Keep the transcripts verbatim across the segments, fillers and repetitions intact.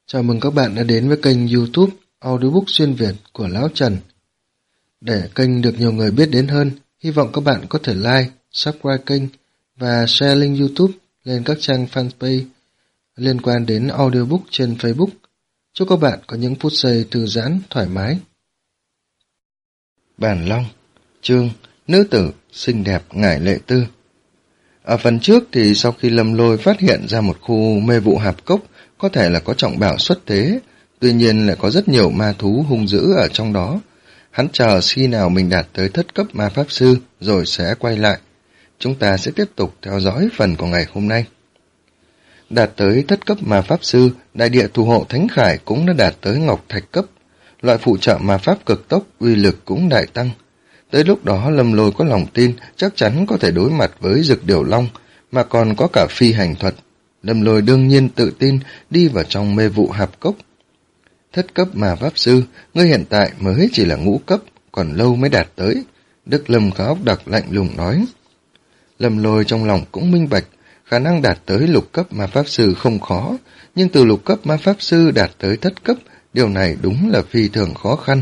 Chào mừng các bạn đã đến với kênh YouTube Audiobook xuyên Việt của Lão Trần. Để kênh được nhiều người biết đến hơn, hy vọng các bạn có thể like, subscribe kênh và share link YouTube lên các trang fanpage liên quan đến audiobook trên Facebook. Chúc các bạn có những phút giây thư giãn, thoải mái. Bản Long, chương Nữ tử xinh đẹp ngải lệ tư. Ở phần trước thì sau khi Lâm Lôi phát hiện ra một khu mê vụ hạp cốc có thể là có trọng bảo xuất thế, tuy nhiên lại có rất nhiều ma thú hung dữ ở trong đó. Hắn chờ khi nào mình đạt tới thất cấp ma pháp sư rồi sẽ quay lại. Chúng ta sẽ tiếp tục theo dõi phần của ngày hôm nay. Đạt tới thất cấp ma pháp sư, đại địa thủ hộ Thánh Khải cũng đã đạt tới ngọc thạch cấp. Loại phụ trợ ma pháp cực tốc, uy lực cũng đại tăng. Tới lúc đó Lâm Lôi có lòng tin chắc chắn có thể đối mặt với Dực Điểu Long, mà còn có cả phi hành thuật. Lâm Lôi đương nhiên tự tin đi vào trong mê vụ hạp cốc. Thất cấp ma pháp sư, ngươi hiện tại mới chỉ là ngũ cấp, còn lâu mới đạt tới. Đức Lâm Khá Óc Đặc lạnh lùng nói. Lâm Lôi trong lòng cũng minh bạch, khả năng đạt tới lục cấp ma pháp sư không khó, nhưng từ lục cấp ma pháp sư đạt tới thất cấp, điều này đúng là phi thường khó khăn.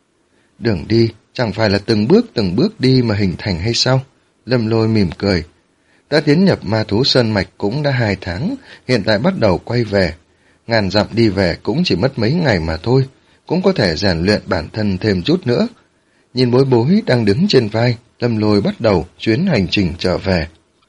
Đường đi chẳng phải là từng bước từng bước đi mà hình thành hay sao? Lâm Lôi mỉm cười. Đã tiến nhập ma thú sơn mạch cũng đã hai tháng, hiện tại bắt đầu quay về. Ngàn dặm đi về cũng chỉ mất mấy ngày mà thôi, cũng có thể rèn luyện bản thân thêm chút nữa. Nhìn bối bối đang đứng trên vai, Lâm Lôi bắt đầu chuyến hành trình trở về.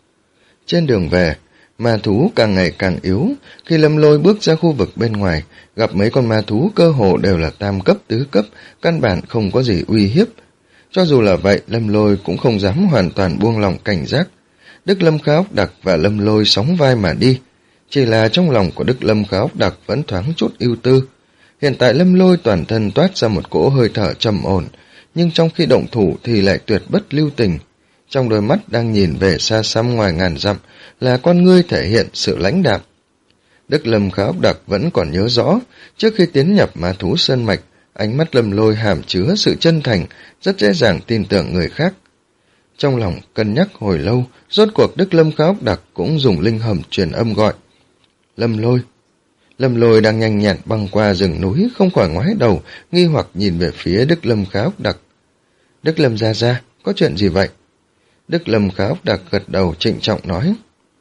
Trên đường về, ma thú càng ngày càng yếu. Khi Lâm Lôi bước ra khu vực bên ngoài, gặp mấy con ma thú cơ hồ đều là tam cấp tứ cấp, căn bản không có gì uy hiếp. Cho dù là vậy, Lâm Lôi cũng không dám hoàn toàn buông lỏng cảnh giác. Đức Lâm Khá Óc Đặc và Lâm Lôi sóng vai mà đi. Chỉ là trong lòng của Đức Lâm Khá Óc Đặc vẫn thoáng chút ưu tư. Hiện tại Lâm Lôi toàn thân toát ra một cỗ hơi thở trầm ổn, nhưng trong khi động thủ thì lại tuyệt bất lưu tình. Trong đôi mắt đang nhìn về xa xăm ngoài ngàn dặm là con ngươi thể hiện sự lãnh đạm. Đức Lâm Khá Óc Đặc vẫn còn nhớ rõ, trước khi tiến nhập ma thú sơn mạch, ánh mắt Lâm Lôi hàm chứa sự chân thành, rất dễ dàng tin tưởng người khác. Trong lòng cân nhắc hồi lâu, rốt cuộc Đức Lâm Khá Óc Đặc cũng dùng linh hầm truyền âm gọi. Lâm Lôi. Lâm Lôi đang nhanh nhẹn băng qua rừng núi, không khỏi ngoái đầu, nghi hoặc nhìn về phía Đức Lâm Khá Óc Đặc. Đức Lâm gia gia, có chuyện gì vậy? Đức Lâm Khá Óc Đặc gật đầu trịnh trọng nói.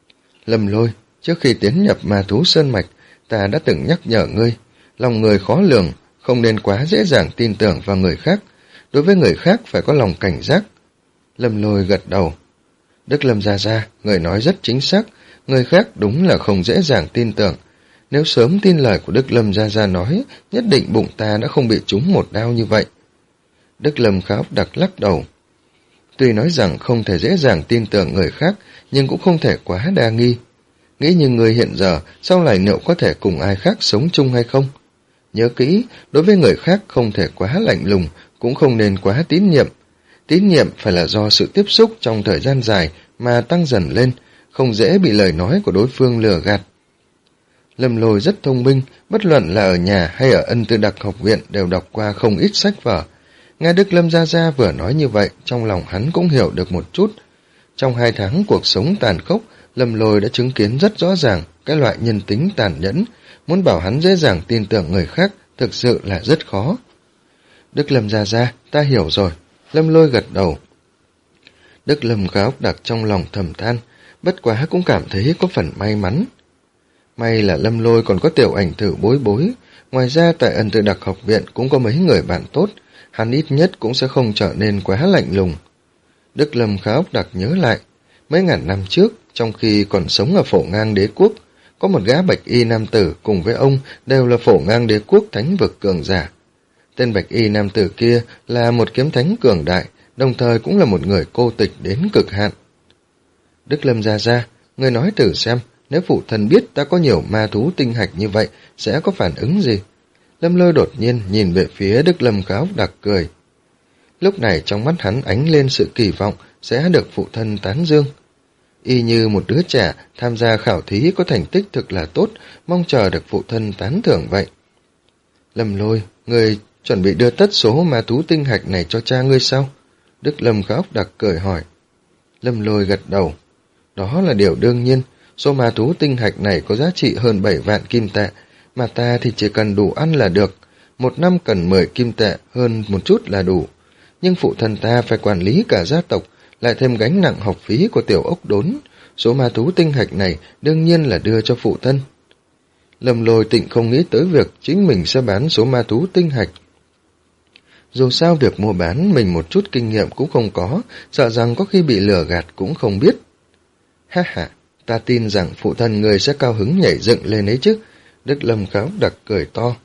Lâm Lôi, trước khi tiến nhập ma thú sơn mạch, ta đã từng nhắc nhở ngươi, lòng người khó lường, không nên quá dễ dàng tin tưởng vào người khác, đối với người khác phải có lòng cảnh giác. Lâm Lôi gật đầu. Đức Lâm gia gia, người nói rất chính xác, người khác đúng là không dễ dàng tin tưởng. Nếu sớm tin lời của Đức Lâm gia gia nói, nhất định bụng ta đã không bị trúng một đao như vậy. Đức Lâm Khá Óc Đặc lắc đầu. Tuy nói rằng không thể dễ dàng tin tưởng người khác, nhưng cũng không thể quá đa nghi. Nghĩ như người hiện giờ, sau này liệu có thể cùng ai khác sống chung hay không? Nhớ kỹ, đối với người khác không thể quá lạnh lùng, cũng không nên quá tín nhiệm. Tín nhiệm phải là do sự tiếp xúc trong thời gian dài mà tăng dần lên, không dễ bị lời nói của đối phương lừa gạt. Lâm Lôi rất thông minh, bất luận là ở nhà hay ở Ân Tư Đặc học viện đều đọc qua không ít sách vở. Nghe Đức Lâm gia gia vừa nói như vậy, trong lòng hắn cũng hiểu được một chút. Trong hai tháng cuộc sống tàn khốc, Lâm Lôi đã chứng kiến rất rõ ràng cái loại nhân tính tàn nhẫn, muốn bảo hắn dễ dàng tin tưởng người khác thực sự là rất khó. Đức Lâm gia gia, ta hiểu rồi. Lâm Lôi gật đầu. Đức Lâm Khá Óc Đặc trong lòng thầm than, bất quá cũng cảm thấy có phần may mắn. May là Lâm Lôi còn có tiểu ảnh thử bối bối, ngoài ra tại Ân Tư Đặc học viện cũng có mấy người bạn tốt, hắn ít nhất cũng sẽ không trở nên quá lạnh lùng. Đức Lâm Khá Óc Đặc nhớ lại, mấy ngàn năm trước, trong khi còn sống ở Phổ Ngang Đế Quốc, có một gã bạch y nam tử cùng với ông đều là Phổ Ngang Đế Quốc thánh vực cường giả. Tên bạch y nam tử kia là một kiếm thánh cường đại, đồng thời cũng là một người cô tịch đến cực hạn. Đức Lâm gia gia, người nói thử xem, nếu phụ thân biết ta có nhiều ma thú tinh hạch như vậy, sẽ có phản ứng gì? Lâm Lôi đột nhiên nhìn về phía Đức Lâm Khá Óc Đặc cười. Lúc này trong mắt hắn ánh lên sự kỳ vọng sẽ được phụ thân tán dương. Y như một đứa trẻ tham gia khảo thí có thành tích thực là tốt, mong chờ được phụ thân tán thưởng vậy. Lâm Lôi, người chuẩn bị đưa tất số ma thú tinh hạch này cho cha ngươi sao? Đức Lâm Khá Óc Đặc cười hỏi. Lâm Lôi gật đầu. Đó là điều đương nhiên, số ma thú tinh hạch này có giá trị hơn bảy vạn kim tệ, mà ta thì chỉ cần đủ ăn là được, một năm cần mười kim tệ hơn một chút là đủ. Nhưng phụ thân ta phải quản lý cả gia tộc, lại thêm gánh nặng học phí của tiểu ốc đốn, số ma thú tinh hạch này đương nhiên là đưa cho phụ thân. Lâm Lôi Tịnh không nghĩ tới việc chính mình sẽ bán số ma thú tinh hạch. Dù sao việc mua bán mình một chút kinh nghiệm cũng không có, sợ rằng có khi bị lừa gạt cũng không biết. Ha ha, ta tin rằng phụ thân người sẽ cao hứng nhảy dựng lên ấy chứ. Đức Lâm Kháo Đặc cười to.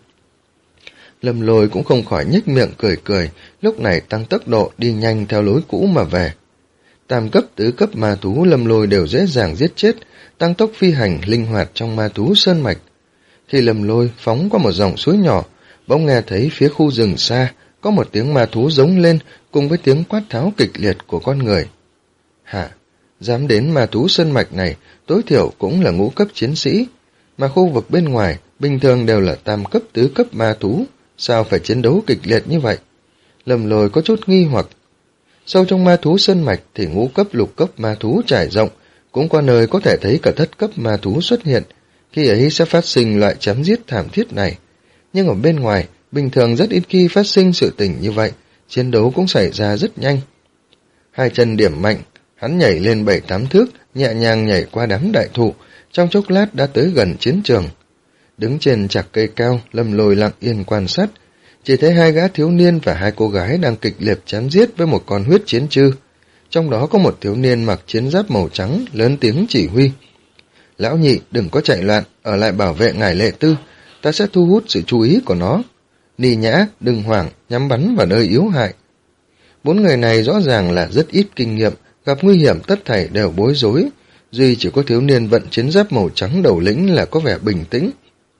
Lâm Lôi cũng không khỏi nhếch miệng cười cười, lúc này tăng tốc độ đi nhanh theo lối cũ mà về. Tam cấp tứ cấp ma thú Lâm Lôi đều dễ dàng giết chết, tăng tốc phi hành linh hoạt trong ma thú sơn mạch. Khi Lâm Lôi phóng qua một dòng suối nhỏ, bỗng nghe thấy phía khu rừng xa có một tiếng ma thú giống lên cùng với tiếng quát tháo kịch liệt của con người. Hả? Dám đến ma thú sơn mạch này tối thiểu cũng là ngũ cấp chiến sĩ, mà khu vực bên ngoài bình thường đều là tam cấp tứ cấp ma thú, sao phải chiến đấu kịch liệt như vậy? Lâm Lôi có chút nghi hoặc. Sâu trong ma thú sơn mạch thì ngũ cấp lục cấp ma thú trải rộng, cũng có nơi có thể thấy cả thất cấp ma thú xuất hiện, khi ấy sẽ phát sinh loại chém giết thảm thiết này. Nhưng ở bên ngoài, bình thường rất ít khi phát sinh sự tình như vậy, chiến đấu cũng xảy ra rất nhanh. Hai chân điểm mạnh, hắn nhảy lên bảy tám thước, nhẹ nhàng nhảy qua đám đại thụ, trong chốc lát đã tới gần chiến trường. Đứng trên chạc cây cao, Lâm Lôi lặng yên quan sát, chỉ thấy hai gã thiếu niên và hai cô gái đang kịch liệt chém giết với một con huyết chiến trư. Trong đó có một thiếu niên mặc chiến giáp màu trắng, lớn tiếng chỉ huy. Lão nhị, đừng có chạy loạn, ở lại bảo vệ ngài Lệ Tư, ta sẽ thu hút sự chú ý của nó. Ni Nhã, đừng hoảng, nhắm bắn vào nơi yếu hại. Bốn người này rõ ràng là rất ít kinh nghiệm, gặp nguy hiểm tất thảy đều bối rối, duy chỉ có thiếu niên vận chiến giáp màu trắng đầu lĩnh là có vẻ bình tĩnh.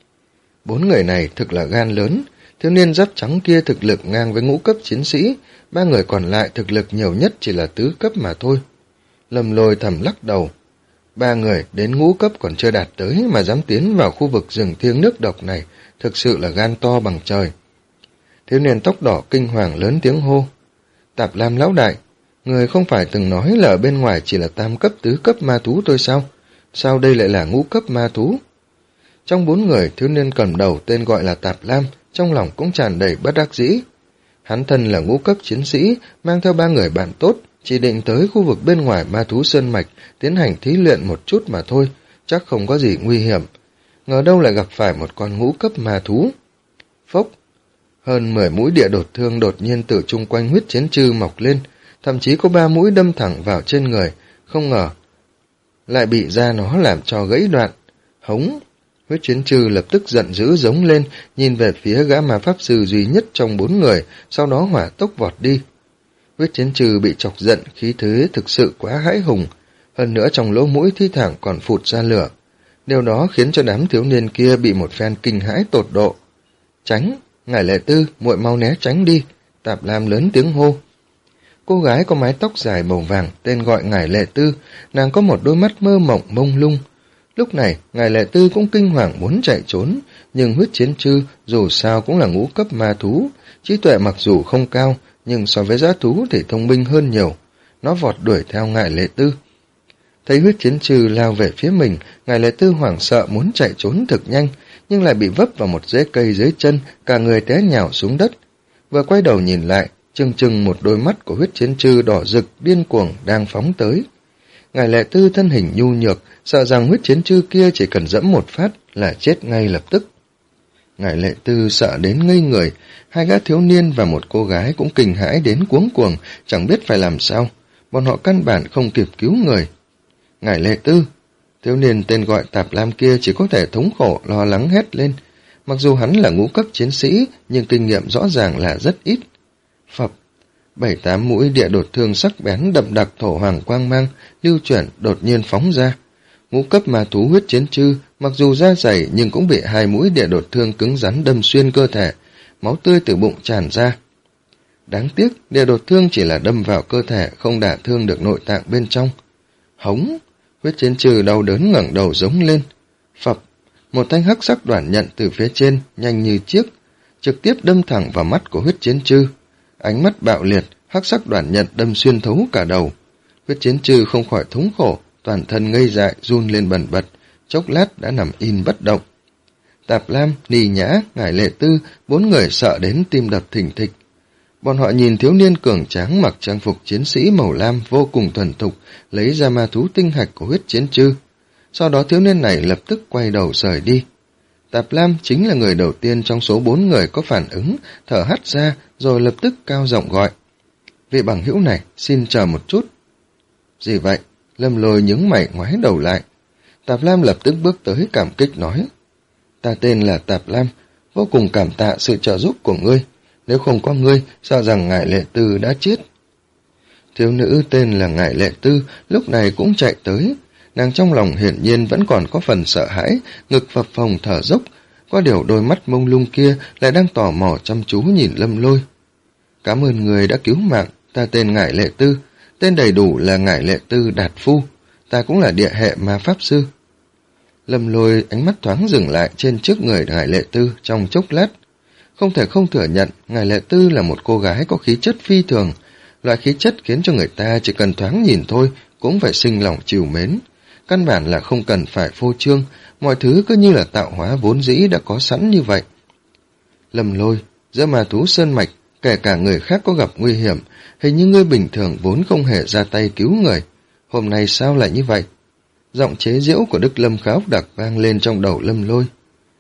Bốn người này thực là gan lớn, thiếu niên giáp trắng kia thực lực ngang với ngũ cấp chiến sĩ, ba người còn lại thực lực nhiều nhất chỉ là tứ cấp mà thôi. Lâm Lôi thầm lắc đầu. Ba người đến ngũ cấp còn chưa đạt tới mà dám tiến vào khu vực rừng thiêng nước độc này, thực sự là gan to bằng trời. Thiếu niên tóc đỏ kinh hoàng lớn tiếng hô. Tạp Lam lão đại, người không phải từng nói là ở bên ngoài chỉ là tam cấp tứ cấp ma thú thôi sao? Sao đây lại là ngũ cấp ma thú? Trong bốn người, thiếu niên cầm đầu tên gọi là Tạp Lam, trong lòng cũng tràn đầy bất đắc dĩ. Hắn thân là ngũ cấp chiến sĩ, mang theo ba người bạn tốt, chỉ định tới khu vực bên ngoài ma thú sơn mạch, tiến hành thí luyện một chút mà thôi, chắc không có gì nguy hiểm. Ngờ đâu lại gặp phải một con ngũ cấp ma thú. Phốc! Hơn mười mũi địa đột thương đột nhiên từ chung quanh huyết chiến trư mọc lên, thậm chí có ba mũi đâm thẳng vào trên người, không ngờ lại bị da nó làm cho gãy đoạn. Hống! Huyết chiến trư lập tức giận dữ giống lên, nhìn về phía gã ma pháp sư duy nhất trong bốn người, sau đó hỏa tốc vọt đi. Huyết chiến trư bị chọc giận, khí thế thực sự quá hãi hùng, hơn nữa trong lỗ mũi thi thoảng còn phụt ra lửa. Điều đó khiến cho đám thiếu niên kia bị một phen kinh hãi tột độ. Tránh! Ngải Lệ Tư, muội mau né tránh đi! Tạp Lam lớn tiếng hô. Cô gái có mái tóc dài màu vàng, tên gọi Ngải Lệ Tư, nàng có một đôi mắt mơ mộng mông lung. Lúc này, Ngải Lệ Tư cũng kinh hoàng muốn chạy trốn, nhưng huyết chiến trư dù sao cũng là ngũ cấp ma thú, trí tuệ mặc dù không cao, nhưng so với dã thú thì thông minh hơn nhiều. Nó vọt đuổi theo Ngải Lệ Tư. Thấy huyết chiến trư lao về phía mình, Ngải Lệ Tư hoảng sợ muốn chạy trốn thực nhanh, nhưng lại bị vấp vào một rễ cây dưới chân, cả người té nhào xuống đất. Vừa quay đầu nhìn lại, chừng chừng một đôi mắt của huyết chiến trư đỏ rực điên cuồng đang phóng tới. Ngải Lệ Tư thân hình nhu nhược, sợ rằng huyết chiến trư kia chỉ cần dẫm một phát là chết ngay lập tức. Ngải Lệ Tư sợ đến ngây người, hai gã thiếu niên và một cô gái cũng kinh hãi đến cuống cuồng, chẳng biết phải làm sao, bọn họ căn bản không kịp cứu người. Ngải Lệ Tư! Thiếu niên tên gọi Tạp Lam kia chỉ có thể thống khổ lo lắng hét lên, mặc dù hắn là ngũ cấp chiến sĩ, nhưng kinh nghiệm rõ ràng là rất ít. Phập! Bảy tám mũi địa đột thương sắc bén đậm đặc thổ hoàng quang mang, lưu chuyển đột nhiên phóng ra. Ngũ cấp ma thú huyết chiến trư, mặc dù da dày nhưng cũng bị hai mũi địa đột thương cứng rắn đâm xuyên cơ thể, máu tươi từ bụng tràn ra. Đáng tiếc, địa đột thương chỉ là đâm vào cơ thể, không đả thương được nội tạng bên trong. Hống! Huyết chiến trư đau đớn ngẩng đầu giống lên. Phập! Một thanh hắc sắc đoản nhận từ phía trên, nhanh như chiếc, trực tiếp đâm thẳng vào mắt của huyết chiến trư. Ánh mắt bạo liệt, hắc sắc đoản nhận đâm xuyên thấu cả đầu. Huyết chiến trư không khỏi thống khổ, toàn thân ngây dại run lên bần bật, chốc lát đã nằm in bất động. Tạp Lam, Nì Nhã, Ngải Lệ Tư, bốn người sợ đến tim đập thình thịch. Bọn họ nhìn thiếu niên cường tráng mặc trang phục chiến sĩ màu lam vô cùng thuần thục, lấy ra ma thú tinh hạch của huyết chiến trư. Sau đó thiếu niên này lập tức quay đầu rời đi. Tạp Lam chính là người đầu tiên trong số bốn người có phản ứng, thở hắt ra rồi lập tức cao giọng gọi. Vị bằng hữu này, xin chờ một chút. Gì vậy? Lâm Lôi nhướng mày ngoái đầu lại. Tạp Lam lập tức bước tới cảm kích nói. Ta tên là Tạp Lam, vô cùng cảm tạ sự trợ giúp của ngươi. Nếu không có ngươi, sợ rằng Ngải Lệ Tư đã chết. Thiếu nữ tên là Ngải Lệ Tư lúc này cũng chạy tới. Nàng trong lòng hiển nhiên vẫn còn có phần sợ hãi, ngực phập phồng thở dốc, có điều đôi mắt mông lung kia lại đang tò mò chăm chú nhìn Lâm Lôi. Cảm ơn người đã cứu mạng, ta tên Ngải Lệ Tư, tên đầy đủ là Ngải Lệ Tư Đạt Phu, ta cũng là địa hệ ma pháp sư. Lâm Lôi ánh mắt thoáng dừng lại trên trước người Ngải Lệ Tư trong chốc lát. Không thể không thừa nhận, Ngải Lệ Tư là một cô gái có khí chất phi thường, loại khí chất khiến cho người ta chỉ cần thoáng nhìn thôi cũng phải sinh lòng trìu mến. Căn bản là không cần phải phô trương, mọi thứ cứ như là tạo hóa vốn dĩ đã có sẵn như vậy. Lâm Lôi, giữa ma thú sơn mạch, kể cả người khác có gặp nguy hiểm, hình như ngươi bình thường vốn không hề ra tay cứu người. Hôm nay sao lại như vậy? Giọng chế giễu của Đức Lâm Khá Ốc Đặc vang lên trong đầu Lâm Lôi.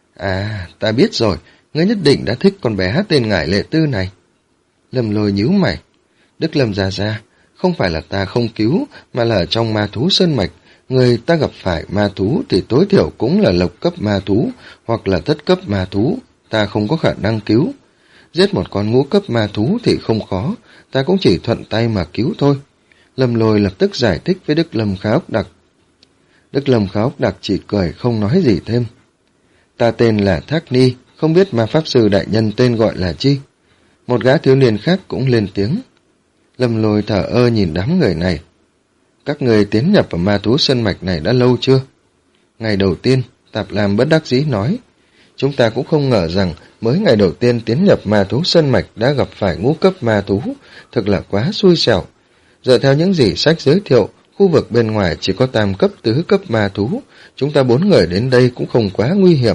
À, ta biết rồi, ngươi nhất định đã thích con bé tên Ngải Lệ Tư này. Lâm Lôi nhíu mày. Đức Lâm già già, không phải là ta không cứu, mà là ở trong ma thú sơn mạch, người ta gặp phải ma thú thì tối thiểu cũng là lộc cấp ma thú, hoặc là thất cấp ma thú, ta không có khả năng cứu. Giết một con ngũ cấp ma thú thì không khó, ta cũng chỉ thuận tay mà cứu thôi. Lâm Lôi lập tức giải thích với Đức Lâm Khá Ốc Đặc. Đức Lâm Khá Ốc Đặc chỉ cười không nói gì thêm. Ta tên là Thác Ni, không biết ma pháp sư đại nhân tên gọi là chi? Một gã thiếu niên khác cũng lên tiếng. Lâm Lôi thở ơ nhìn đám người này. Các người tiến nhập vào ma thú sơn mạch này đã lâu chưa? Ngày đầu tiên, Tạp Lam bất đắc dĩ nói. Chúng ta cũng không ngờ rằng mới ngày đầu tiên tiến nhập ma thú sơn mạch đã gặp phải ngũ cấp ma thú, thật là quá xui xẻo. Dựa theo những gì sách giới thiệu, khu vực bên ngoài chỉ có tam cấp tứ cấp ma thú, chúng ta bốn người đến đây cũng không quá nguy hiểm.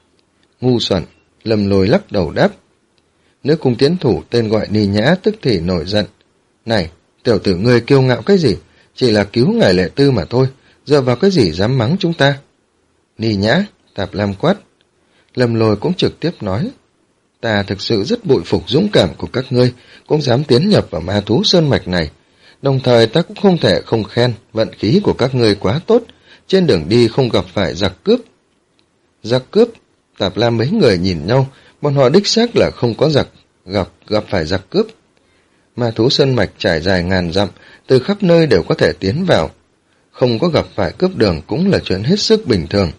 Ngu xuẩn, Lâm Lôi lắc đầu đáp. Nữ cung tiến thủ tên gọi Nì Nhã tức thì nổi giận. Này, tiểu tử ngươi kiêu ngạo cái gì? Chỉ là cứu Ngải Lệ Tư mà thôi, dựa vào cái gì dám mắng chúng ta? Nì Nhã, Tạp Lam quát. Lâm Lôi cũng trực tiếp nói. Ta thực sự rất bội phục dũng cảm của các ngươi, cũng dám tiến nhập vào ma thú sơn mạch này. Đồng thời ta cũng không thể không khen, vận khí của các ngươi quá tốt, trên đường đi không gặp phải giặc cướp. Giặc cướp? Tạp Lam mấy người nhìn nhau, bọn họ đích xác là không có giặc, gặp gặp phải giặc cướp. Ma thú sơn mạch trải dài ngàn dặm, từ khắp nơi đều có thể tiến vào. Không có gặp phải cướp đường cũng là chuyện hết sức bình thường.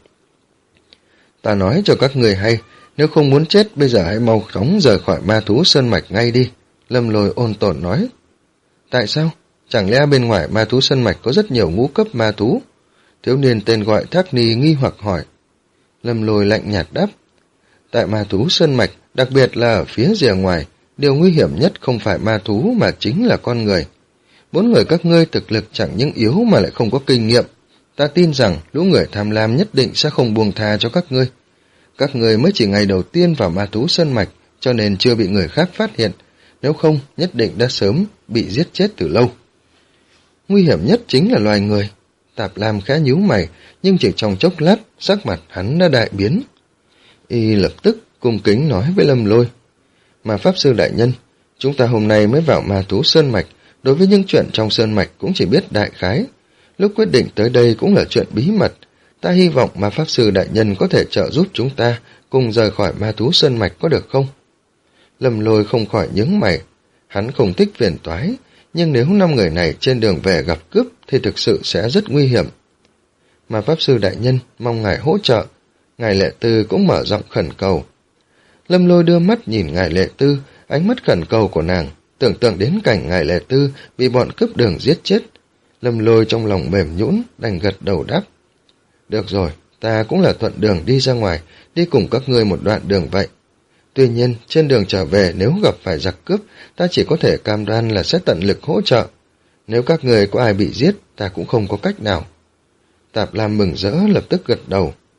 Ta nói cho các người hay, nếu không muốn chết bây giờ hãy mau chóng rời khỏi ma thú sơn mạch ngay đi. Lâm Lôi ôn tồn nói. Tại sao? Chẳng lẽ bên ngoài ma thú sơn mạch có rất nhiều ngũ cấp ma thú? Thiếu niên tên gọi Thác Ni nghi hoặc hỏi. Lâm Lôi lạnh nhạt đáp. Tại ma thú sơn mạch, đặc biệt là ở phía rìa ngoài, điều nguy hiểm nhất không phải ma thú mà chính là con người. Bốn người các ngươi thực lực chẳng những yếu mà lại không có kinh nghiệm. Ta tin rằng lũ người tham lam nhất định sẽ không buông tha cho các ngươi. Các ngươi mới chỉ ngày đầu tiên vào ma thú sơn mạch, cho nên chưa bị người khác phát hiện. Nếu không, nhất định đã sớm bị giết chết từ lâu. Nguy hiểm nhất chính là loài người. Tạp Lam khá nhíu mày, nhưng chỉ trong chốc lát, sắc mặt hắn đã đại biến. Y lập tức cung kính nói với Lâm Lôi. Mà Pháp Sư Đại Nhân, chúng ta hôm nay mới vào ma thú sơn mạch, đối với những chuyện trong sơn mạch cũng chỉ biết đại khái. Lúc quyết định tới đây cũng là chuyện bí mật. Ta hy vọng mà Pháp Sư Đại Nhân có thể trợ giúp chúng ta cùng rời khỏi ma thú sơn mạch có được không? Lâm Lôi không khỏi nhướng mày. Hắn không thích phiền toái, nhưng nếu năm người này trên đường về gặp cướp thì thực sự sẽ rất nguy hiểm. Mà Pháp Sư Đại Nhân mong ngài hỗ trợ. Ngài Lệ Tư cũng mở giọng khẩn cầu. Lâm Lôi đưa mắt nhìn Ngài Lệ Tư, ánh mắt khẩn cầu của nàng, tưởng tượng đến cảnh Ngài Lệ Tư bị bọn cướp đường giết chết. Lâm Lôi trong lòng mềm nhũn, đành gật đầu đáp. Được rồi, ta cũng là thuận đường đi ra ngoài, đi cùng các ngươi một đoạn đường vậy. Tuy nhiên, trên đường trở về nếu gặp phải giặc cướp, ta chỉ có thể cam đoan là sẽ tận lực hỗ trợ. Nếu các người có ai bị giết, ta cũng không có cách nào. Tạp Lam mừng rỡ lập tức gật đầu.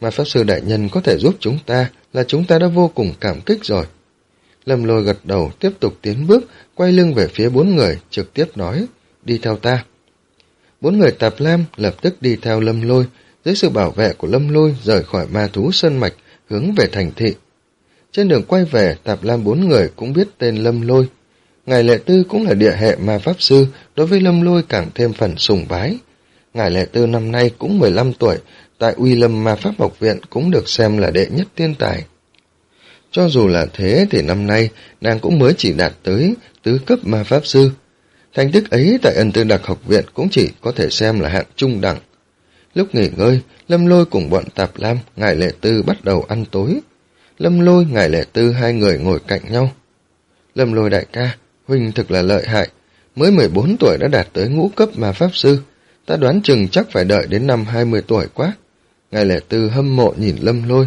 mà Pháp Sư Đại Nhân có thể giúp chúng ta là chúng ta đã vô cùng cảm kích rồi. Lâm Lôi gật đầu tiếp tục tiến bước, quay lưng về phía bốn người, trực tiếp nói, đi theo ta. Bốn người Tạp Lam lập tức đi theo Lâm Lôi, dưới sự bảo vệ của Lâm Lôi rời khỏi ma thú sơn mạch, hướng về thành thị. Trên đường quay về, Tạp Lam bốn người cũng biết tên Lâm Lôi. Ngài Lệ Tư cũng là địa hệ ma pháp sư, đối với Lâm Lôi càng thêm phần sùng bái. Ngài Lệ Tư năm nay cũng mười lăm tuổi, tại Uy Lâm Ma Pháp Học Viện cũng được xem là đệ nhất thiên tài. Cho dù là thế thì năm nay nàng cũng mới chỉ đạt tới tứ cấp ma pháp sư. Thành tích ấy tại Ân Tư Đặc Học Viện cũng chỉ có thể xem là hạng trung đẳng. Lúc nghỉ ngơi, Lâm Lôi cùng bọn Tạp Lam, Ngài Lệ Tư bắt đầu ăn tối. Lâm Lôi, Ngài Lệ Tư hai người ngồi cạnh nhau. Lâm Lôi đại ca, huynh thực là lợi hại, mới mười bốn tuổi đã đạt tới ngũ cấp ma pháp sư. Ta đoán chừng chắc phải đợi đến năm hai mươi tuổi quá. Ngài Lệ Tư hâm mộ nhìn Lâm Lôi.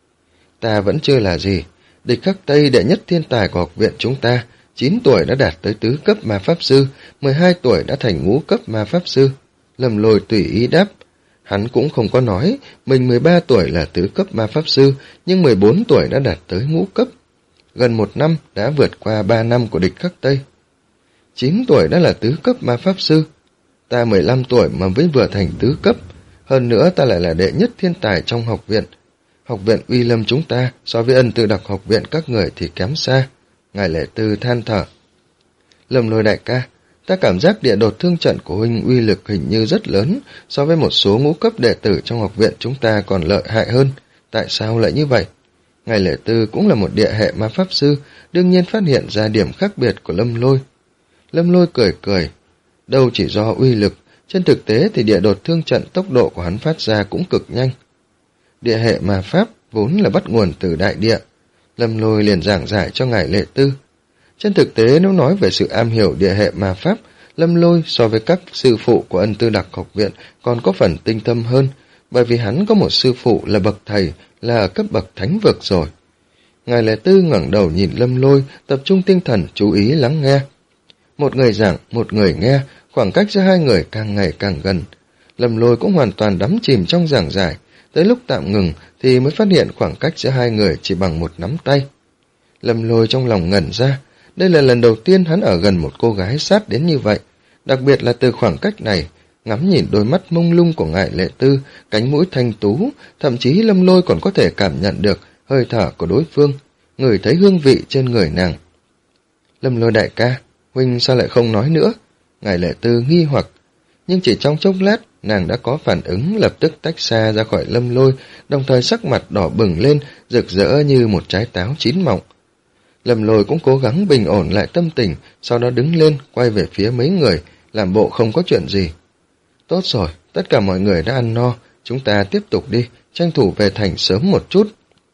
Ta vẫn chưa là gì. Địch Khắc Tây đệ nhất thiên tài của học viện chúng ta, chín tuổi đã đạt tới tứ cấp ma pháp sư, mười hai tuổi đã thành ngũ cấp ma pháp sư. Lâm Lôi tùy ý đáp. Hắn cũng không có nói, mình mười ba tuổi là tứ cấp ma pháp sư, nhưng mười bốn tuổi đã đạt tới ngũ cấp. Gần một năm đã vượt qua ba năm của Địch Khắc Tây. chín tuổi đã là tứ cấp ma pháp sư. Ta mười lăm tuổi mà mới vừa thành tứ cấp. Hơn nữa ta lại là đệ nhất thiên tài trong học viện. Học viện Uy Lâm chúng ta so với Ân Tư Đặc Học Viện các người thì kém xa. Ngài Lệ Tư than thở. Lâm Lôi đại ca, ta cảm giác địa đột thương trận của huynh uy lực hình như rất lớn, so với một số ngũ cấp đệ tử trong học viện chúng ta còn lợi hại hơn. Tại sao lại như vậy? Ngài Lệ Tư cũng là một địa hệ ma pháp sư, đương nhiên phát hiện ra điểm khác biệt của Lâm Lôi. Lâm Lôi cười cười. Đâu chỉ do uy lực, trên thực tế thì địa đột thương trận tốc độ của hắn phát ra cũng cực nhanh. Địa hệ ma pháp vốn là bắt nguồn từ đại địa. Lâm Lôi liền giảng giải cho Ngài Lệ Tư. Trên thực tế nếu nói về sự am hiểu địa hệ ma pháp, Lâm Lôi so với các sư phụ của Ân Tư Đặc Học Viện còn có phần tinh thâm hơn, bởi vì hắn có một sư phụ là bậc thầy, là ở cấp bậc thánh vực rồi. Ngài Lệ Tư ngẩng đầu nhìn Lâm Lôi, tập trung tinh thần chú ý lắng nghe. Một người giảng, một người nghe, khoảng cách giữa hai người càng ngày càng gần. Lâm Lôi cũng hoàn toàn đắm chìm trong giảng giải, tới lúc tạm ngừng thì mới phát hiện khoảng cách giữa hai người chỉ bằng một nắm tay. Lâm Lôi trong lòng ngẩn ra, đây là lần đầu tiên hắn ở gần một cô gái sát đến như vậy, đặc biệt là từ khoảng cách này, ngắm nhìn đôi mắt mông lung của Ngài Lệ Tư, cánh mũi thanh tú, thậm chí Lâm Lôi còn có thể cảm nhận được hơi thở của đối phương, ngửi thấy hương vị trên người nàng. Lâm Lôi đại ca, huynh sao lại không nói nữa? Ngài Lệ Tư nghi hoặc, nhưng chỉ trong chốc lát, nàng đã có phản ứng, lập tức tách xa ra khỏi Lâm Lôi, đồng thời sắc mặt đỏ bừng lên, rực rỡ như một trái táo chín mọng. Lâm Lôi cũng cố gắng bình ổn lại tâm tình, sau đó đứng lên, quay về phía mấy người, làm bộ không có chuyện gì. Tốt rồi, tất cả mọi người đã ăn no, chúng ta tiếp tục đi, tranh thủ về thành sớm một chút.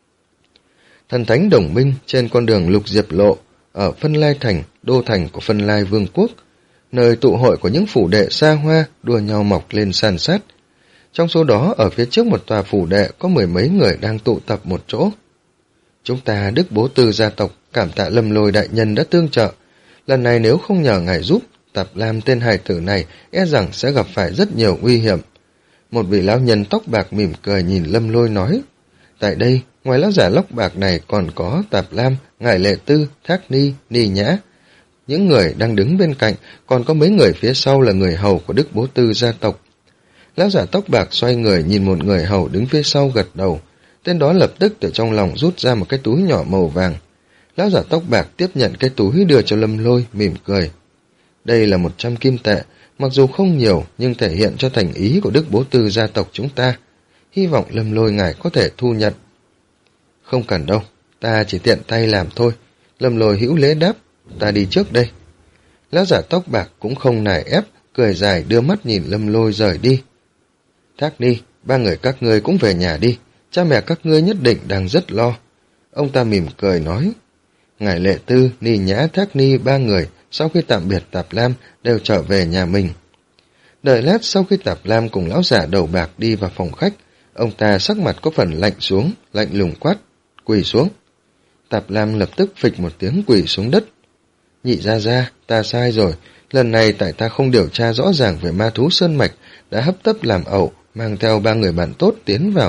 Thần Thánh Đồng Minh trên con đường Lục Diệp Lộ, ở Phân Lai Thành, đô thành của Phân Lai Vương quốc, nơi tụ hội của những phủ đệ xa hoa đua nhau mọc lên san sát. Trong số đó, ở phía trước một tòa phủ đệ có mười mấy người đang tụ tập một chỗ. Chúng ta Đức Bố Tư gia tộc cảm tạ Lâm Lôi đại nhân đã tương trợ. Lần này nếu không nhờ ngài giúp, Tạp Lam tên hài tử này e rằng sẽ gặp phải rất nhiều nguy hiểm. Một vị lão nhân tóc bạc mỉm cười nhìn Lâm Lôi nói. Tại đây, ngoài lão giả lóc bạc này còn có Tạp Lam, Ngài Lệ Tư, Thác Ni, Ni Nhã. Những người đang đứng bên cạnh, còn có mấy người phía sau là người hầu của Đức Bố Tư gia tộc. Lão giả tóc bạc xoay người nhìn một người hầu đứng phía sau gật đầu. Tên đó lập tức từ trong lòng rút ra một cái túi nhỏ màu vàng. Lão giả tóc bạc tiếp nhận cái túi đưa cho Lâm Lôi, mỉm cười. Đây là một trăm kim tệ, mặc dù không nhiều nhưng thể hiện cho thành ý của Đức Bố Tư gia tộc chúng ta. Hy vọng Lâm Lôi ngài có thể thu nhận. Không cần đâu, ta chỉ tiện tay làm thôi. Lâm Lôi hữu lễ đáp, ta đi trước đây. Lão giả tóc bạc cũng không nài ép, cười dài đưa mắt nhìn Lâm Lôi rời đi. Thác Ni, ba người các ngươi cũng về nhà đi, cha mẹ các ngươi nhất định đang rất lo. Ông ta mỉm cười nói. Ngài Lệ Tư, Ni Nhã, Thác Ni ba người sau khi tạm biệt Tạp Lam đều trở về nhà mình. Đợi lát sau khi Tạp Lam cùng lão giả đầu bạc đi vào phòng khách, ông ta sắc mặt có phần lạnh xuống, lạnh lùng quát, quỳ xuống. Tạp Lam lập tức phịch một tiếng quỳ xuống đất. Nhị gia gia, ta sai rồi, lần này tại ta không điều tra rõ ràng về ma thú sơn mạch, đã hấp tấp làm ẩu, mang theo ba người bạn tốt tiến vào,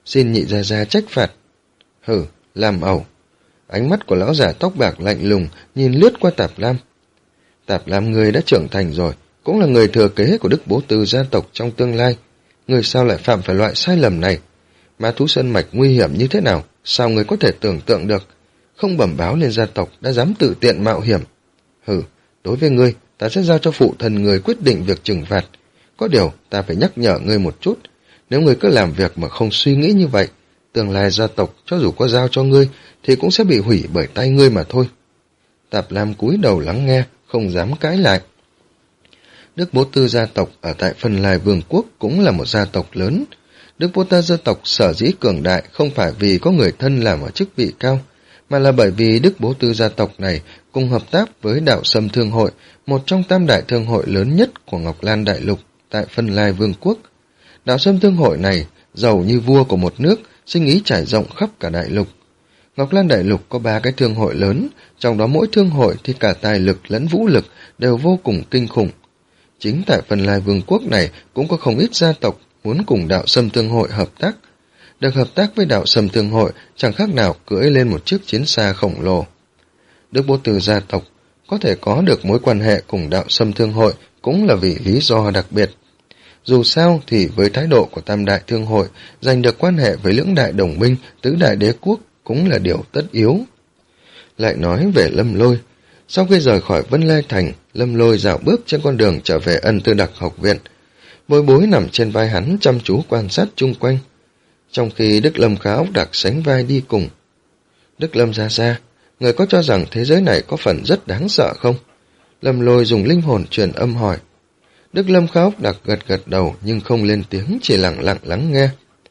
xin nhị gia gia trách phạt. Hừ, làm ẩu. Ánh mắt của lão giả tóc bạc lạnh lùng nhìn lướt qua Tạp Lam. Tạp Lam, người đã trưởng thành rồi, cũng là người thừa kế của Đức Bố Tư gia tộc trong tương lai. Người sao lại phạm phải loại sai lầm này? Ma thú sơn mạch nguy hiểm như thế nào, sao người có thể tưởng tượng được? Không bẩm báo lên gia tộc đã dám tự tiện mạo hiểm. Hừ, đối với ngươi, ta sẽ giao cho phụ thần người quyết định việc trừng phạt. Có điều, ta phải nhắc nhở ngươi một chút. Nếu ngươi cứ làm việc mà không suy nghĩ như vậy, tương lai gia tộc cho dù có giao cho ngươi thì cũng sẽ bị hủy bởi tay ngươi mà thôi. Tạp Lam cúi đầu lắng nghe, không dám cãi lại. Đức Bố Tư gia tộc ở tại Phân Lai Vương quốc cũng là một gia tộc lớn. Đức Bố Tư gia tộc sở dĩ cường đại không phải vì có người thân làm ở chức vị cao, mà là bởi vì Đức Bố Tư gia tộc này cùng hợp tác với Đạo Sâm Thương Hội, một trong tam đại thương hội lớn nhất của Ngọc Lan Đại Lục tại Phân Lai Vương quốc. Đạo Sâm Thương Hội này giàu như vua của một nước, sinh ý trải rộng khắp cả đại lục. Ngọc Lan Đại Lục có ba cái thương hội lớn, trong đó mỗi thương hội thì cả tài lực lẫn vũ lực đều vô cùng kinh khủng. Chính tại Phân Lai Vương quốc này cũng có không ít gia tộc muốn cùng Đạo Sâm Thương Hội hợp tác. Được hợp tác với Đạo Sâm Thương Hội chẳng khác nào cưỡi lên một chiếc chiến xa khổng lồ. Đức Bố Tư gia tộc có thể có được mối quan hệ cùng Đạo Sâm Thương Hội cũng là vì lý do đặc biệt. Dù sao thì với thái độ của tam đại thương hội, giành được quan hệ với lưỡng đại đồng minh, tứ đại đế quốc cũng là điều tất yếu. Lại nói về Lâm Lôi, sau khi rời khỏi Vân Lai Thành, Lâm Lôi dạo bước trên con đường trở về Ân Tư Đặc học viện. Bối Bối nằm trên vai hắn chăm chú quan sát chung quanh, trong khi Đức Lâm Khá Ốc Đặc sánh vai đi cùng. Đức Lâm gia gia, người có cho rằng thế giới này có phần rất đáng sợ không? Lâm Lôi dùng linh hồn truyền âm hỏi. Đức Lâm Khá Ốc Đặc gật gật đầu nhưng không lên tiếng, chỉ lặng lặng lắng nghe.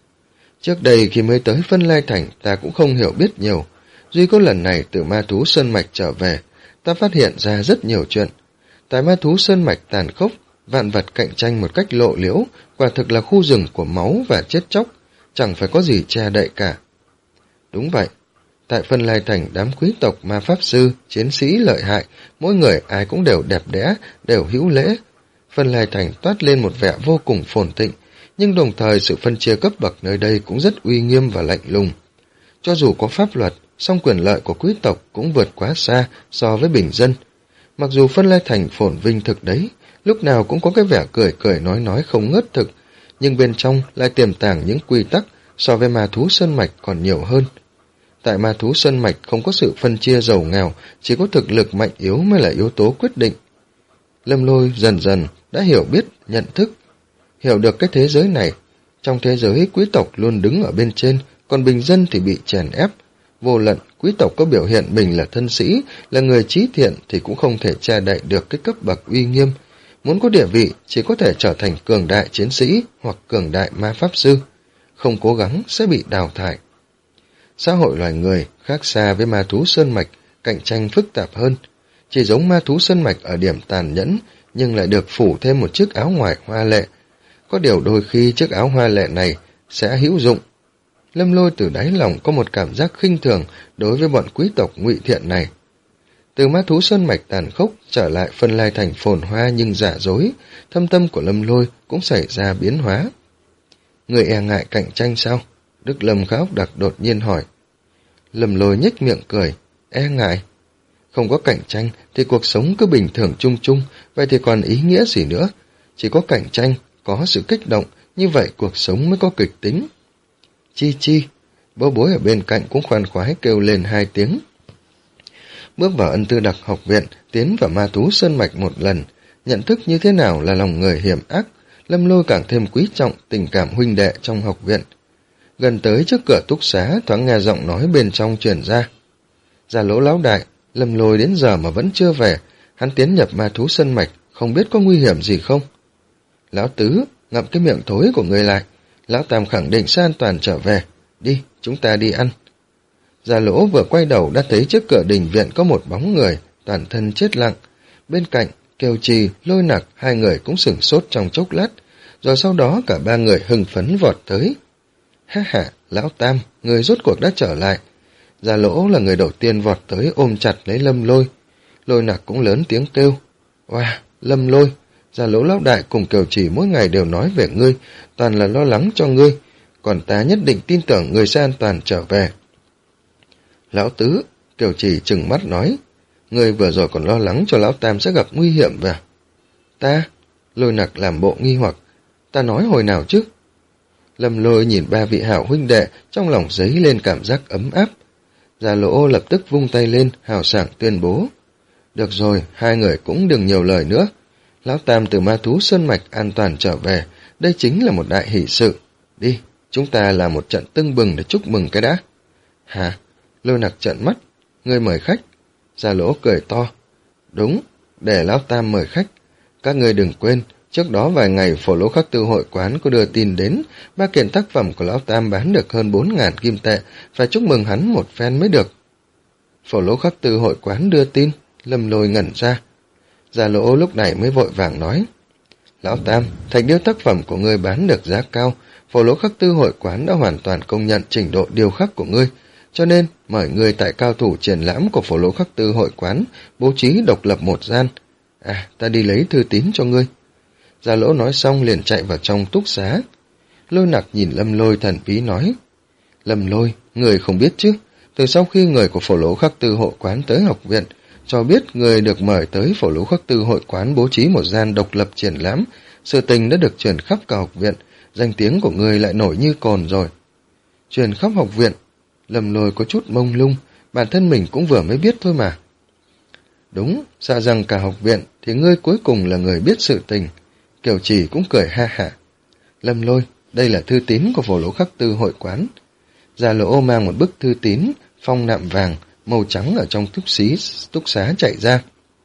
Trước đây khi mới tới Phân Lai Thành ta cũng không hiểu biết nhiều, duy có lần này từ Ma Thú Sơn Mạch trở về, ta phát hiện ra rất nhiều chuyện. Tại Ma Thú Sơn Mạch tàn khốc, vạn vật cạnh tranh một cách lộ liễu, quả thực là khu rừng của máu và chết chóc, chẳng phải có gì che đậy cả. Đúng vậy, tại Phân Lai Thành đám quý tộc ma pháp sư, chiến sĩ lợi hại, mỗi người ai cũng đều đẹp đẽ, đều hữu lễ. Phân Lai Thành toát lên một vẻ vô cùng phồn thịnh, nhưng đồng thời sự phân chia cấp bậc nơi đây cũng rất uy nghiêm và lạnh lùng. Cho dù có pháp luật, song quyền lợi của quý tộc cũng vượt quá xa so với bình dân. Mặc dù Phân Lai Thành phồn vinh thực đấy, lúc nào cũng có cái vẻ cười cười nói nói không ngớt thực, nhưng bên trong lại tiềm tàng những quy tắc so với Ma Thú Sơn Mạch còn nhiều hơn. Tại Ma Thú Sơn Mạch không có sự phân chia giàu nghèo, chỉ có thực lực mạnh yếu mới là yếu tố quyết định. Lâm Lôi dần dần đã hiểu biết, nhận thức, hiểu được cái thế giới này. Trong thế giới, quý tộc luôn đứng ở bên trên, còn bình dân thì bị chèn ép. Vô luận quý tộc có biểu hiện mình là thân sĩ, là người trí thiện thì cũng không thể che đậy được cái cấp bậc uy nghiêm. Muốn có địa vị chỉ có thể trở thành cường đại chiến sĩ hoặc cường đại ma pháp sư. Không cố gắng sẽ bị đào thải. Xã hội loài người khác xa với Ma Thú Sơn Mạch, cạnh tranh phức tạp hơn. Chỉ giống Ma Thú Sơn Mạch ở điểm tàn nhẫn, nhưng lại được phủ thêm một chiếc áo ngoài hoa lệ. Có điều đôi khi chiếc áo hoa lệ này sẽ hữu dụng. Lâm Lôi từ đáy lòng có một cảm giác khinh thường đối với bọn quý tộc ngụy thiện này. Từ Ma Thú Sơn Mạch tàn khốc trở lại Phân Lai Thành phồn hoa nhưng giả dối, thâm tâm của Lâm Lôi cũng xảy ra biến hóa. Người e ngại cạnh tranh sao? Đức Lâm Khá Ốc Đặc đột nhiên hỏi. Lâm Lôi nhếch miệng cười. E ngại? Không có cạnh tranh thì cuộc sống cứ bình thường chung chung, vậy thì còn ý nghĩa gì nữa? Chỉ có cạnh tranh, có sự kích động, như vậy cuộc sống mới có kịch tính. Chi chi, Bố Bối ở bên cạnh cũng khoan khoái kêu lên hai tiếng. Bước vào Ân Tư Đặc học viện, tiến vào Ma Thú Sơn Mạch một lần, nhận thức như thế nào là lòng người hiểm ác, Lâm Lôi càng thêm quý trọng tình cảm huynh đệ trong học viện. Gần tới trước cửa túc xá, thoáng nghe giọng nói bên trong truyền ra. Gia Lỗ lão đại, Lâm Lôi đến giờ mà vẫn chưa về, hắn tiến nhập Ma Thú Sơn Mạch, không biết có nguy hiểm gì không? Lão Tứ, ngậm cái miệng thối của người lại, Lão Tam khẳng định sẽ an toàn trở về. Đi, chúng ta đi ăn. Gia Lỗ vừa quay đầu đã thấy trước cửa đình viện có một bóng người, toàn thân chết lặng. Bên cạnh, Kiều Trì, Lôi Nặc, hai người cũng sửng sốt trong chốc lát, rồi sau đó cả ba người hưng phấn vọt tới. Ha ha, Lão Tam, người rốt cuộc đã trở lại. Gia Lỗ là người đầu tiên vọt tới ôm chặt lấy Lâm Lôi. Lôi Nặc cũng lớn tiếng kêu. Wow, Lâm Lôi, Gia Lỗ lão đại cùng Kiều Trì mỗi ngày đều nói về ngươi, toàn là lo lắng cho ngươi. còn ta nhất định tin tưởng người sẽ an toàn trở về. Lão Tứ, Kiều Trì trừng mắt nói, người vừa rồi còn lo lắng cho Lão Tam sẽ gặp nguy hiểm về. Ta, Lôi Nặc làm bộ nghi hoặc, ta nói hồi nào chứ? Lâm Lôi nhìn ba vị hảo huynh đệ, trong lòng dấy lên cảm giác ấm áp. Già Lỗ lập tức vung tay lên, hào sảng tuyên bố. Được rồi, hai người cũng đừng nhiều lời nữa. Lão Tam từ ma thú sơn mạch an toàn trở về, đây chính là một đại hỷ sự. Đi, chúng ta làm một trận tưng bừng để chúc mừng cái đã. Hả? Lôi Nặc trợn mắt. Ngươi mời khách. Già Lỗ cười to. Đúng, để Lão Tam mời khách. Các ngươi đừng quên, trước đó vài ngày Phổ Lỗ Khắc Tư hội quán có đưa tin đến, ba kiện tác phẩm của Lão Tam bán được hơn bốn ngàn kim tệ, phải chúc mừng hắn một phen mới được. Phổ Lỗ Khắc Tư hội quán đưa tin, Lâm Lôi ngẩn ra. Già Lỗ lúc này mới vội vàng nói. Lão Tam, thạch điêu tác phẩm của ngươi bán được giá cao, Phổ Lỗ Khắc Tư hội quán đã hoàn toàn công nhận trình độ điêu khắc của ngươi, cho nên mời ngươi tại cao thủ triển lãm của Phổ Lỗ Khắc Tư hội quán bố trí độc lập một gian. À, ta đi lấy thư tín cho ngươi. Già Lỗ nói xong liền chạy vào trong túc xá. Lôi Nặc nhìn Lâm Lôi thần bí nói. Lâm Lôi, người không biết chứ, từ sau khi người của Phổ Lỗ Khắc Tư hội quán tới học viện, cho biết người được mời tới Phổ Lỗ Khắc Tư hội quán bố trí một gian độc lập triển lãm, sự tình đã được truyền khắp cả học viện, danh tiếng của người lại nổi như cồn rồi. Truyền khắp học viện, Lâm Lôi có chút mông lung, bản thân mình cũng vừa mới biết thôi mà. Đúng, xa rằng cả học viện thì ngươi cuối cùng là người biết sự tình. Kiều Trì cũng cười ha hả. Lâm Lôi, đây là thư tín của Phổ Lỗ Khắc Tư hội quán. Già Lỗ mang một bức thư tín, phong nạm vàng, màu trắng ở trong túc xí, túc xá chạy ra.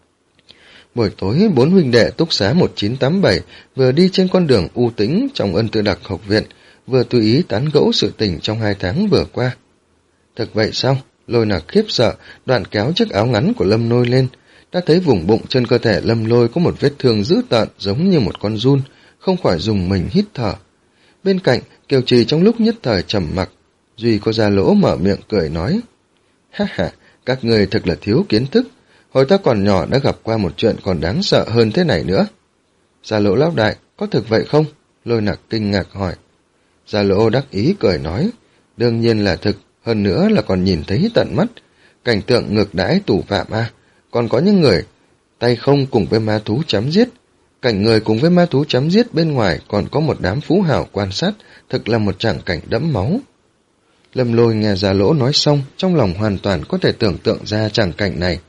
Buổi tối, bốn huynh đệ túc xá một chín tám bảy vừa đi trên con đường u tĩnh trong Ân Tư Đặc học viện, vừa tùy ý tán gẫu sự tình trong hai tháng vừa qua. Thực vậy sao? Lôi Nặc khiếp sợ, đoạn kéo chiếc áo ngắn của Lâm Lôi lên, đã thấy vùng bụng trên cơ thể Lâm Lôi có một vết thương dữ tợn giống như một con giun, không khỏi dùng mình hít thở. Bên cạnh, Kiều Trì trong lúc nhất thời trầm mặc, duy có Già Lỗ mở miệng cười nói. Ha ha, các người thật là thiếu kiến thức, hồi ta còn nhỏ đã gặp qua một chuyện còn đáng sợ hơn thế này nữa. Già Lỗ lão đại, có thực vậy không? Lôi Nặc kinh ngạc hỏi. Già Lỗ đắc ý cười nói, đương nhiên là thực, hơn nữa là còn nhìn thấy tận mắt, cảnh tượng ngược đãi tù phạm a, còn có những người tay không cùng với ma thú chém giết, cảnh người cùng với ma thú chém giết bên ngoài còn có một đám phú hào quan sát, thực là một tràng cảnh đẫm máu. Lâm Lôi nghe Già Lỗ nói xong, trong lòng hoàn toàn có thể tưởng tượng ra tràng cảnh này.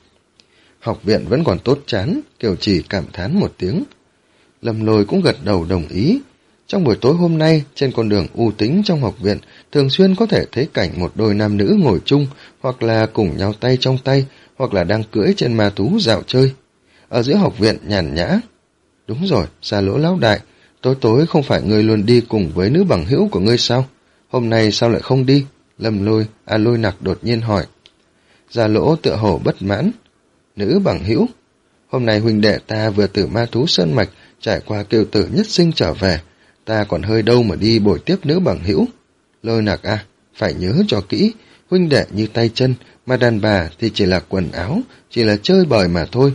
Học viện vẫn còn tốt chán, Kiều Trì cảm thán một tiếng. Lâm Lôi cũng gật đầu đồng ý. Trong buổi tối hôm nay, trên con đường u tĩnh trong học viện, thường xuyên có thể thấy cảnh một đôi nam nữ ngồi chung, hoặc là cùng nhau tay trong tay, hoặc là đang cưỡi trên ma thú dạo chơi. Ở giữa học viện nhàn nhã. Đúng rồi, Già Lỗ lão đại, tối tối không phải ngươi luôn đi cùng với nữ bằng hữu của ngươi sao? Hôm nay sao lại không đi? Lâm Lôi, à Lôi Nặc đột nhiên hỏi. Già Lỗ tựa hồ bất mãn. Nữ bằng hữu? Hôm nay huynh đệ ta vừa từ ma thú sơn mạch trải qua kiều tử nhất sinh trở về, ta còn hơi đâu mà đi bồi tiếp nữ bằng hữu. Lôi Nặc à, phải nhớ cho kỹ, huynh đệ như tay chân, mà đàn bà thì chỉ là quần áo, chỉ là chơi bời mà thôi.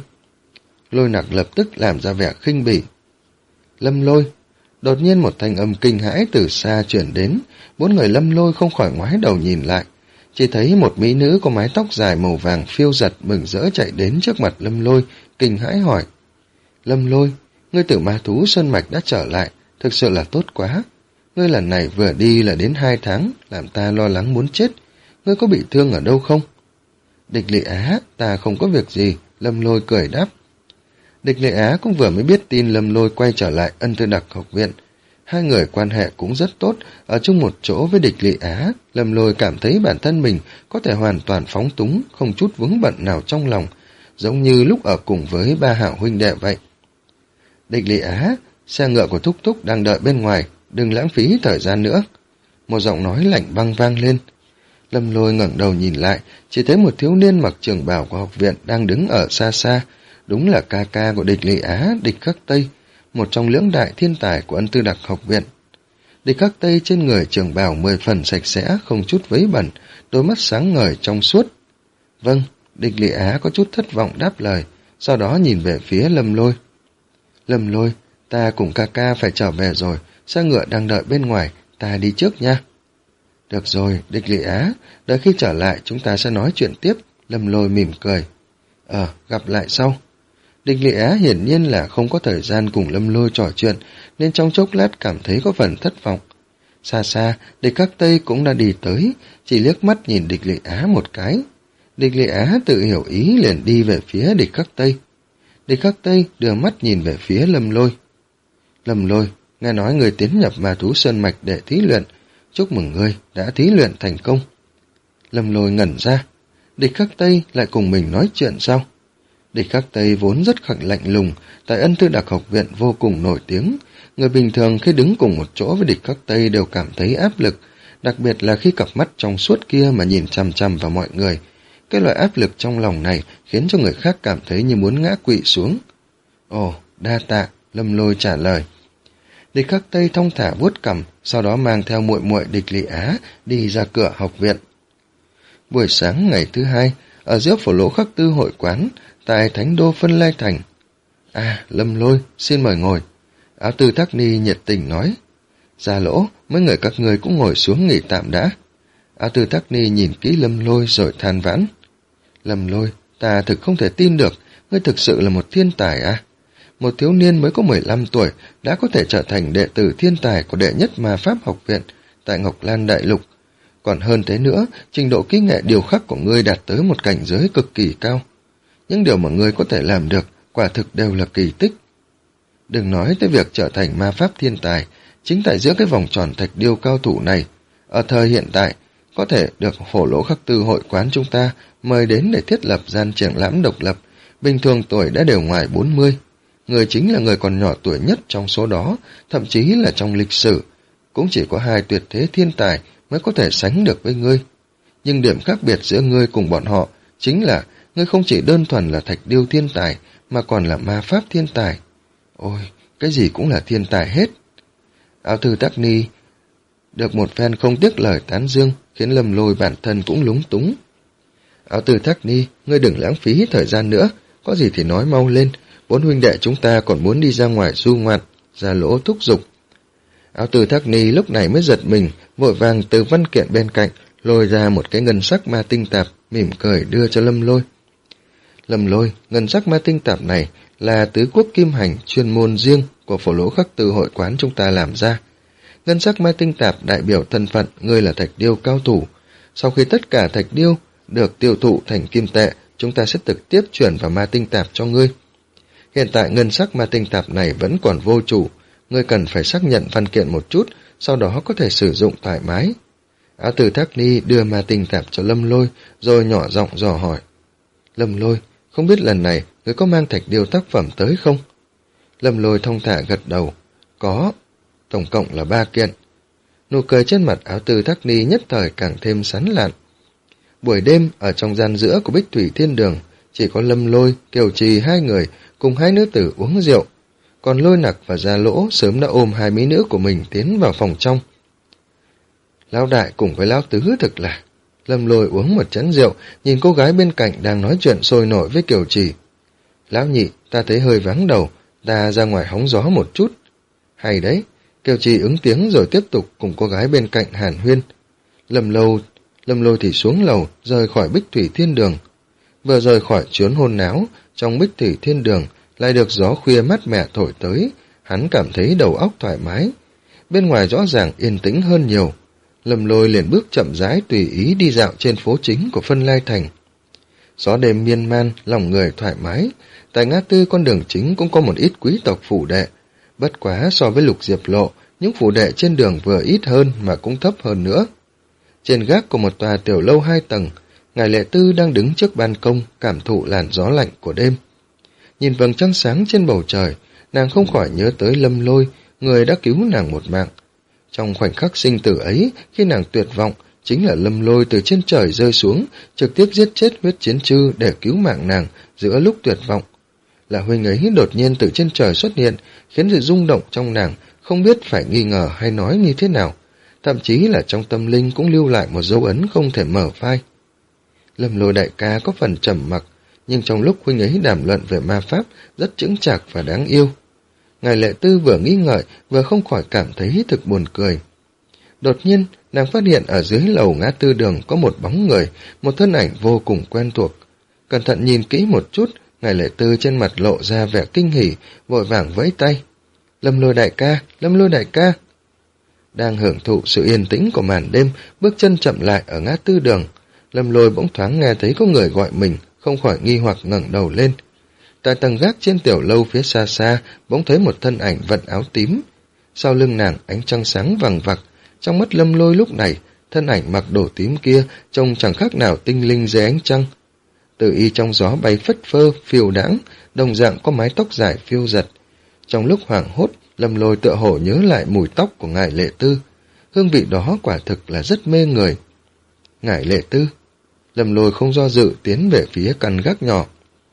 Lôi Nặc lập tức làm ra vẻ khinh bỉ. Lâm Lôi. Đột nhiên một thanh âm kinh hãi từ xa chuyển đến, bốn người Lâm Lôi không khỏi ngoái đầu nhìn lại, chỉ thấy một mỹ nữ có mái tóc dài màu vàng phiêu giật mừng rỡ chạy đến trước mặt Lâm Lôi, kinh hãi hỏi. Lâm Lôi, ngươi từ ma thú sơn mạch đã trở lại, thực sự là tốt quá. Ngươi lần này vừa đi là đến hai tháng, làm ta lo lắng muốn chết. Ngươi có bị thương ở đâu không? Địch Lệ Á, ta không có việc gì, Lâm Lôi cười đáp. Địch Lệ Á cũng vừa mới biết tin Lâm Lôi quay trở lại Ân Tư Đặc học viện. Hai người quan hệ cũng rất tốt, ở chung một chỗ với Địch Lệ Á, Lâm Lôi cảm thấy bản thân mình có thể hoàn toàn phóng túng, không chút vướng bận nào trong lòng, giống như lúc ở cùng với ba hảo huynh đệ vậy. Địch Lệ Á, xe ngựa của Thúc Thúc đang đợi bên ngoài, đừng lãng phí thời gian nữa. Một giọng nói lạnh băng vang lên. Lâm Lôi ngẩng đầu nhìn lại, chỉ thấy một thiếu niên mặc trường bào của học viện đang đứng ở xa xa, đúng là ca ca của Địch Lệ Á, Địch Khắc Tây, một trong lưỡng đại thiên tài của Ân Tư Đặc học viện. Địch Khắc Tây trên người trường bào mười phần sạch sẽ, không chút vấy bẩn, đôi mắt sáng ngời trong suốt. Vâng, Địch Lệ Á có chút thất vọng đáp lời, sau đó nhìn về phía Lâm Lôi. Lâm Lôi, ta cùng ca ca phải trở về rồi, xe ngựa đang đợi bên ngoài, ta đi trước nha. Được rồi, Địch Lị Á, đợi khi trở lại chúng ta sẽ nói chuyện tiếp, Lâm Lôi mỉm cười. Ờ, gặp lại sau. Địch Lị Á hiển nhiên là không có thời gian cùng Lâm Lôi trò chuyện, nên trong chốc lát cảm thấy có phần thất vọng. Xa xa, Địch Khắc Tây cũng đã đi tới, chỉ liếc mắt nhìn Địch Lị Á một cái. Địch Lị Á tự hiểu ý liền đi về phía Địch Khắc Tây. Địch Khắc Tây đưa mắt nhìn về phía Lâm Lôi. Lâm Lôi, nghe nói người tiến nhập Ma Thú Sơn Mạch để thí luyện, chúc mừng ngươi đã thí luyện thành công. Lâm Lôi ngẩn ra, Địch Khắc Tây lại cùng mình nói chuyện sao? Địch Khắc Tây vốn rất khẳng lạnh lùng, tại Ân Tư Đặc học viện vô cùng nổi tiếng. Người bình thường khi đứng cùng một chỗ với Địch Khắc Tây đều cảm thấy áp lực, đặc biệt là khi cặp mắt trong suốt kia mà nhìn chằm chằm vào mọi người. Cái loại áp lực trong lòng này khiến cho người khác cảm thấy như muốn ngã quỵ xuống. Ồ, đa tạ, Lâm Lôi trả lời. Địch Khắc Tây thong thả vuốt cằm, sau đó mang theo muội muội Địch Lị Á đi ra cửa học viện. Buổi sáng ngày thứ hai, ở giữa Phổ Lỗ Khắc Tư hội quán, tại Thánh Đô Phân Lai Thành. À, Lâm Lôi, xin mời ngồi. Áo Tư Thác Ni nhiệt tình nói. Gia Lỗ, mấy người các người cũng ngồi xuống nghỉ tạm đã. Áo Tư Thác Ni nhìn kỹ Lâm Lôi rồi than vãn. Lâm Lôi, ta thực không thể tin được, ngươi thực sự là một thiên tài à? Một thiếu niên mới có mười lăm tuổi đã có thể trở thành đệ tử thiên tài của đệ nhất ma pháp học viện tại Ngọc Lan Đại Lục. Còn hơn thế nữa, trình độ kỹ nghệ điều khắc của ngươi đạt tới một cảnh giới cực kỳ cao. Những điều mà ngươi có thể làm được quả thực đều là kỳ tích. Đừng nói tới việc trở thành ma pháp thiên tài, chính tại giữa cái vòng tròn thạch điêu cao thủ này, ở thời hiện tại, có thể được Phổ Lỗ Khắc Tư hội quán chúng ta mời đến để thiết lập gian triển lãm độc lập, bình thường tuổi đã đều ngoài bốn mươi. Người chính là người còn nhỏ tuổi nhất trong số đó, thậm chí là trong lịch sử. Cũng chỉ có hai tuyệt thế thiên tài mới có thể sánh được với ngươi. Nhưng điểm khác biệt giữa ngươi cùng bọn họ chính là ngươi không chỉ đơn thuần là thạch điêu thiên tài, mà còn là ma pháp thiên tài. Ôi, cái gì cũng là thiên tài hết. Áo Tư Thác Ni được một phen không tiếc lời tán dương, khiến Lâm Lôi bản thân cũng lúng túng. Áo Tư Thác Ni, ngươi đừng lãng phí thời gian nữa, có gì thì nói mau lên, bốn huynh đệ chúng ta còn muốn đi ra ngoài du ngoạn. Gia Lỗ thúc giục. Áo Tư Thác Ni lúc này mới giật mình, vội vàng từ văn kiện bên cạnh lôi ra một cái ngân sắc ma tinh tạp, mỉm cười đưa cho Lâm Lôi. Lâm Lôi, ngân sắc ma tinh tạp này là tứ quốc kim hành chuyên môn riêng của Phổ Lỗ Khắc Tư hội quán chúng ta làm ra. Ngân sắc ma tinh tạp đại biểu thân phận ngươi là thạch điêu cao thủ. Sau khi tất cả thạch điêu được tiêu thụ thành kim tệ, chúng ta sẽ trực tiếp chuyển vào ma tinh tạp cho ngươi. Hiện tại ngân sắc ma tinh tạp này vẫn còn vô chủ, ngươi cần phải xác nhận văn kiện một chút, sau đó có thể sử dụng thoải mái. Áo Tư Thác Ni đưa ma tinh tạp cho Lâm Lôi, rồi nhỏ giọng dò hỏi. Lâm Lôi, không biết lần này ngươi có mang thạch điêu tác phẩm tới không? Lâm Lôi thong thả gật đầu. Có, tổng cộng là ba kiện. Nụ cười trên mặt Áo Tư Thác Ni nhất thời càng thêm sán lạn. Buổi đêm ở trong gian giữa của Bích Thủy Thiên Đường, chỉ có Lâm Lôi, Kiều Trì hai người cùng hai nữ tử uống rượu, còn Lôi Nặc và Gia Lỗ sớm đã ôm hai mỹ nữ của mình tiến vào phòng trong. Lão đại cùng với lão tứ thực là. Lâm Lôi uống một chén rượu, nhìn cô gái bên cạnh đang nói chuyện sôi nổi với Kiều Trì. Lão nhị, ta thấy hơi vắng đầu, ta ra ngoài hóng gió một chút. Hay đấy, Kiều Trì ứng tiếng rồi tiếp tục cùng cô gái bên cạnh hàn huyên. Lâm Lôi, Lâm Lôi thì xuống lầu, rời khỏi Bích Thủy Thiên Đường. Vừa rời khỏi chốn hôn náo, trong Bích Thủy Thiên Đường lại được gió khuya mát mẻ thổi tới, hắn cảm thấy đầu óc thoải mái. Bên ngoài rõ ràng yên tĩnh hơn nhiều. Lâm Lôi liền bước chậm rãi tùy ý đi dạo trên phố chính của Phân Lai Thành. Gió đêm miên man, lòng người thoải mái. Tại ngã tư con đường chính cũng có một ít quý tộc phủ đệ. Bất quá so với Lục Diệp Lộ, những phủ đệ trên đường vừa ít hơn mà cũng thấp hơn nữa. Trên gác của một tòa tiểu lâu hai tầng, Ngài Lệ Tư đang đứng trước ban công cảm thụ làn gió lạnh của đêm. Nhìn vầng trăng sáng trên bầu trời, nàng không khỏi nhớ tới Lâm Lôi, người đã cứu nàng một mạng. Trong khoảnh khắc sinh tử ấy, khi nàng tuyệt vọng, chính là Lâm Lôi từ trên trời rơi xuống, trực tiếp giết chết huyết chiến chư để cứu mạng nàng giữa lúc tuyệt vọng. Là huynh ấy đột nhiên từ trên trời xuất hiện, khiến sự rung động trong nàng không biết phải nghi ngờ hay nói như thế nào. Thậm chí là trong tâm linh cũng lưu lại một dấu ấn không thể mở phai. Lâm Lôi đại ca có phần trầm mặc, nhưng trong lúc huynh ấy đàm luận về ma pháp rất chững chạc và đáng yêu. Ngài Lệ Tư vừa nghĩ ngợi vừa không khỏi cảm thấy thực buồn cười. Đột nhiên, nàng phát hiện ở dưới lầu ngã tư đường có một bóng người, một thân ảnh vô cùng quen thuộc. Cẩn thận nhìn kỹ một chút, Ngải Lệ Tư trên mặt lộ ra vẻ kinh hỉ, vội vàng vẫy tay. Lâm Lôi đại ca, Lâm Lôi đại ca. Đang hưởng thụ sự yên tĩnh của màn đêm, bước chân chậm lại ở ngã tư đường. Lâm Lôi bỗng thoáng nghe thấy có người gọi mình, không khỏi nghi hoặc ngẩng đầu lên. Tại tầng gác trên tiểu lâu phía xa xa, bỗng thấy một thân ảnh vận áo tím. Sau lưng nàng ánh trăng sáng vằng vặc, trong mắt Lâm Lôi lúc này, thân ảnh mặc đồ tím kia trông chẳng khác nào tinh linh dưới ánh trăng. Từ y trong gió bay phất phơ, phiêu đãng, đồng dạng có mái tóc dài phiêu giật. Trong lúc hoảng hốt, Lâm Lôi tựa hồ nhớ lại mùi tóc của Ngải Lệ Tư. Hương vị đó quả thực là rất mê người. Ngải Lệ Tư. Lâm Lôi không do dự tiến về phía căn gác nhỏ.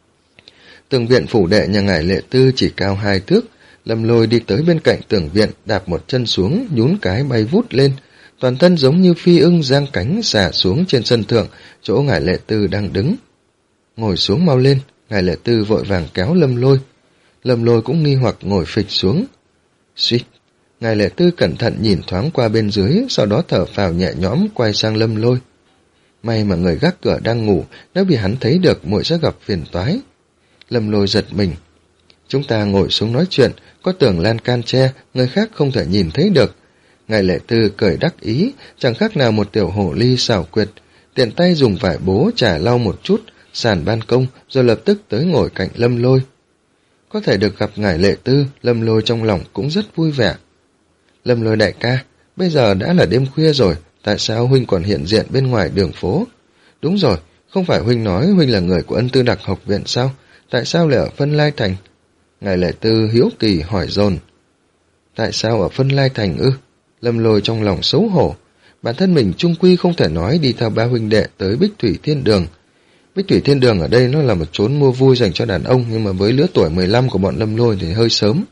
Tường viện phủ đệ nhà Ngải Lệ Tư chỉ cao hai thước. Lâm Lôi đi tới bên cạnh tường viện, đạp một chân xuống, nhún cái bay vút lên. Toàn thân giống như phi ưng giang cánh xả xuống trên sân thượng, chỗ Ngải Lệ Tư đang đứng. Ngồi xuống mau lên, Ngải Lệ Tư vội vàng kéo Lâm Lôi. Lâm Lôi cũng nghi hoặc ngồi phịch xuống. Suýt, Ngải Lệ Tư cẩn thận nhìn thoáng qua bên dưới, sau đó thở phào nhẹ nhõm quay sang Lâm Lôi. May mà người gác cửa đang ngủ, nếu bị hắn thấy được muội sẽ gặp phiền toái. Lâm Lôi giật mình. Chúng ta ngồi xuống nói chuyện, có tường lan can che, người khác không thể nhìn thấy được. Ngải Lệ Tư cười đắc ý, chẳng khác nào một tiểu hồ ly xảo quyệt, tiện tay dùng vải bố chà lau một chút, sàn ban công, rồi lập tức tới ngồi cạnh Lâm Lôi. Có thể được gặp Ngải Lệ Tư, Lâm Lôi trong lòng cũng rất vui vẻ. Lâm Lôi đại ca, bây giờ đã là đêm khuya rồi, tại sao huynh còn hiện diện bên ngoài đường phố? Đúng rồi, không phải huynh nói huynh là người của Ân Tư Đặc học viện sao? Tại sao lại ở Phân Lai Thành? Ngải Lệ Tư hiếu kỳ hỏi dồn. Tại sao ở Phân Lai Thành ư? Lâm Lôi trong lòng xấu hổ. Bản thân mình chung quy không thể nói đi theo ba huynh đệ tới Bích Thủy Thiên Đường. Bích Thủy Thiên Đường ở đây nó là một chốn mua vui dành cho đàn ông, nhưng mà với lứa tuổi mười lăm của bọn Lâm Lôi thì hơi sớm.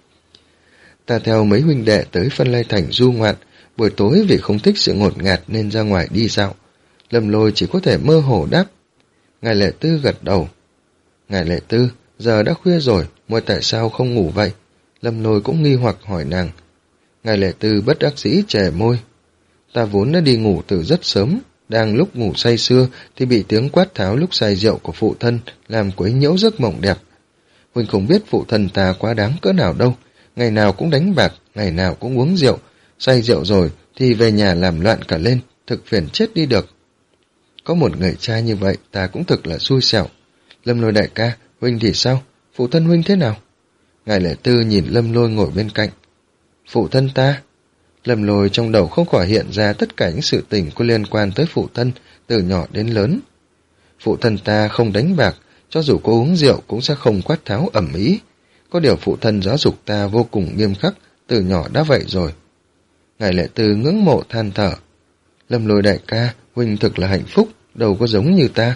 Ta theo mấy huynh đệ tới Phân Lai Thành du ngoạn, buổi tối vì không thích sự ngột ngạt nên ra ngoài đi dạo. Lâm Lôi chỉ có thể mơ hồ đáp. Ngải Lệ Tư gật đầu. Ngải Lệ Tư, giờ đã khuya rồi, muội tại sao không ngủ vậy? Lâm Lôi cũng nghi hoặc hỏi nàng. Ngải Lệ Tư bất đắc dĩ chè môi. Ta vốn đã đi ngủ từ rất sớm, đang lúc ngủ say sưa thì bị tiếng quát tháo lúc say rượu của phụ thân làm quấy nhiễu giấc mộng đẹp. Huynh không biết phụ thân ta quá đáng cỡ nào đâu, ngày nào cũng đánh bạc, ngày nào cũng uống rượu, say rượu rồi thì về nhà làm loạn cả lên, thực phiền chết đi được. Có một người trai như vậy ta cũng thực là xui xẻo. Lâm Lôi đại ca, huynh thì sao? Phụ thân huynh thế nào? Ngải Lệ Tư nhìn Lâm Lôi ngồi bên cạnh. Phụ thân ta? Lâm Lôi trong đầu không khỏi hiện ra tất cả những sự tình có liên quan tới phụ thân, từ nhỏ đến lớn. Phụ thân ta không đánh bạc, cho dù có uống rượu cũng sẽ không quát tháo ầm ĩ. Có điều phụ thân giáo dục ta vô cùng nghiêm khắc, từ nhỏ đã vậy rồi. Ngải Lệ Tư ngưỡng mộ than thở. Lâm Lôi đại ca, huynh thực là hạnh phúc, đâu có giống như ta.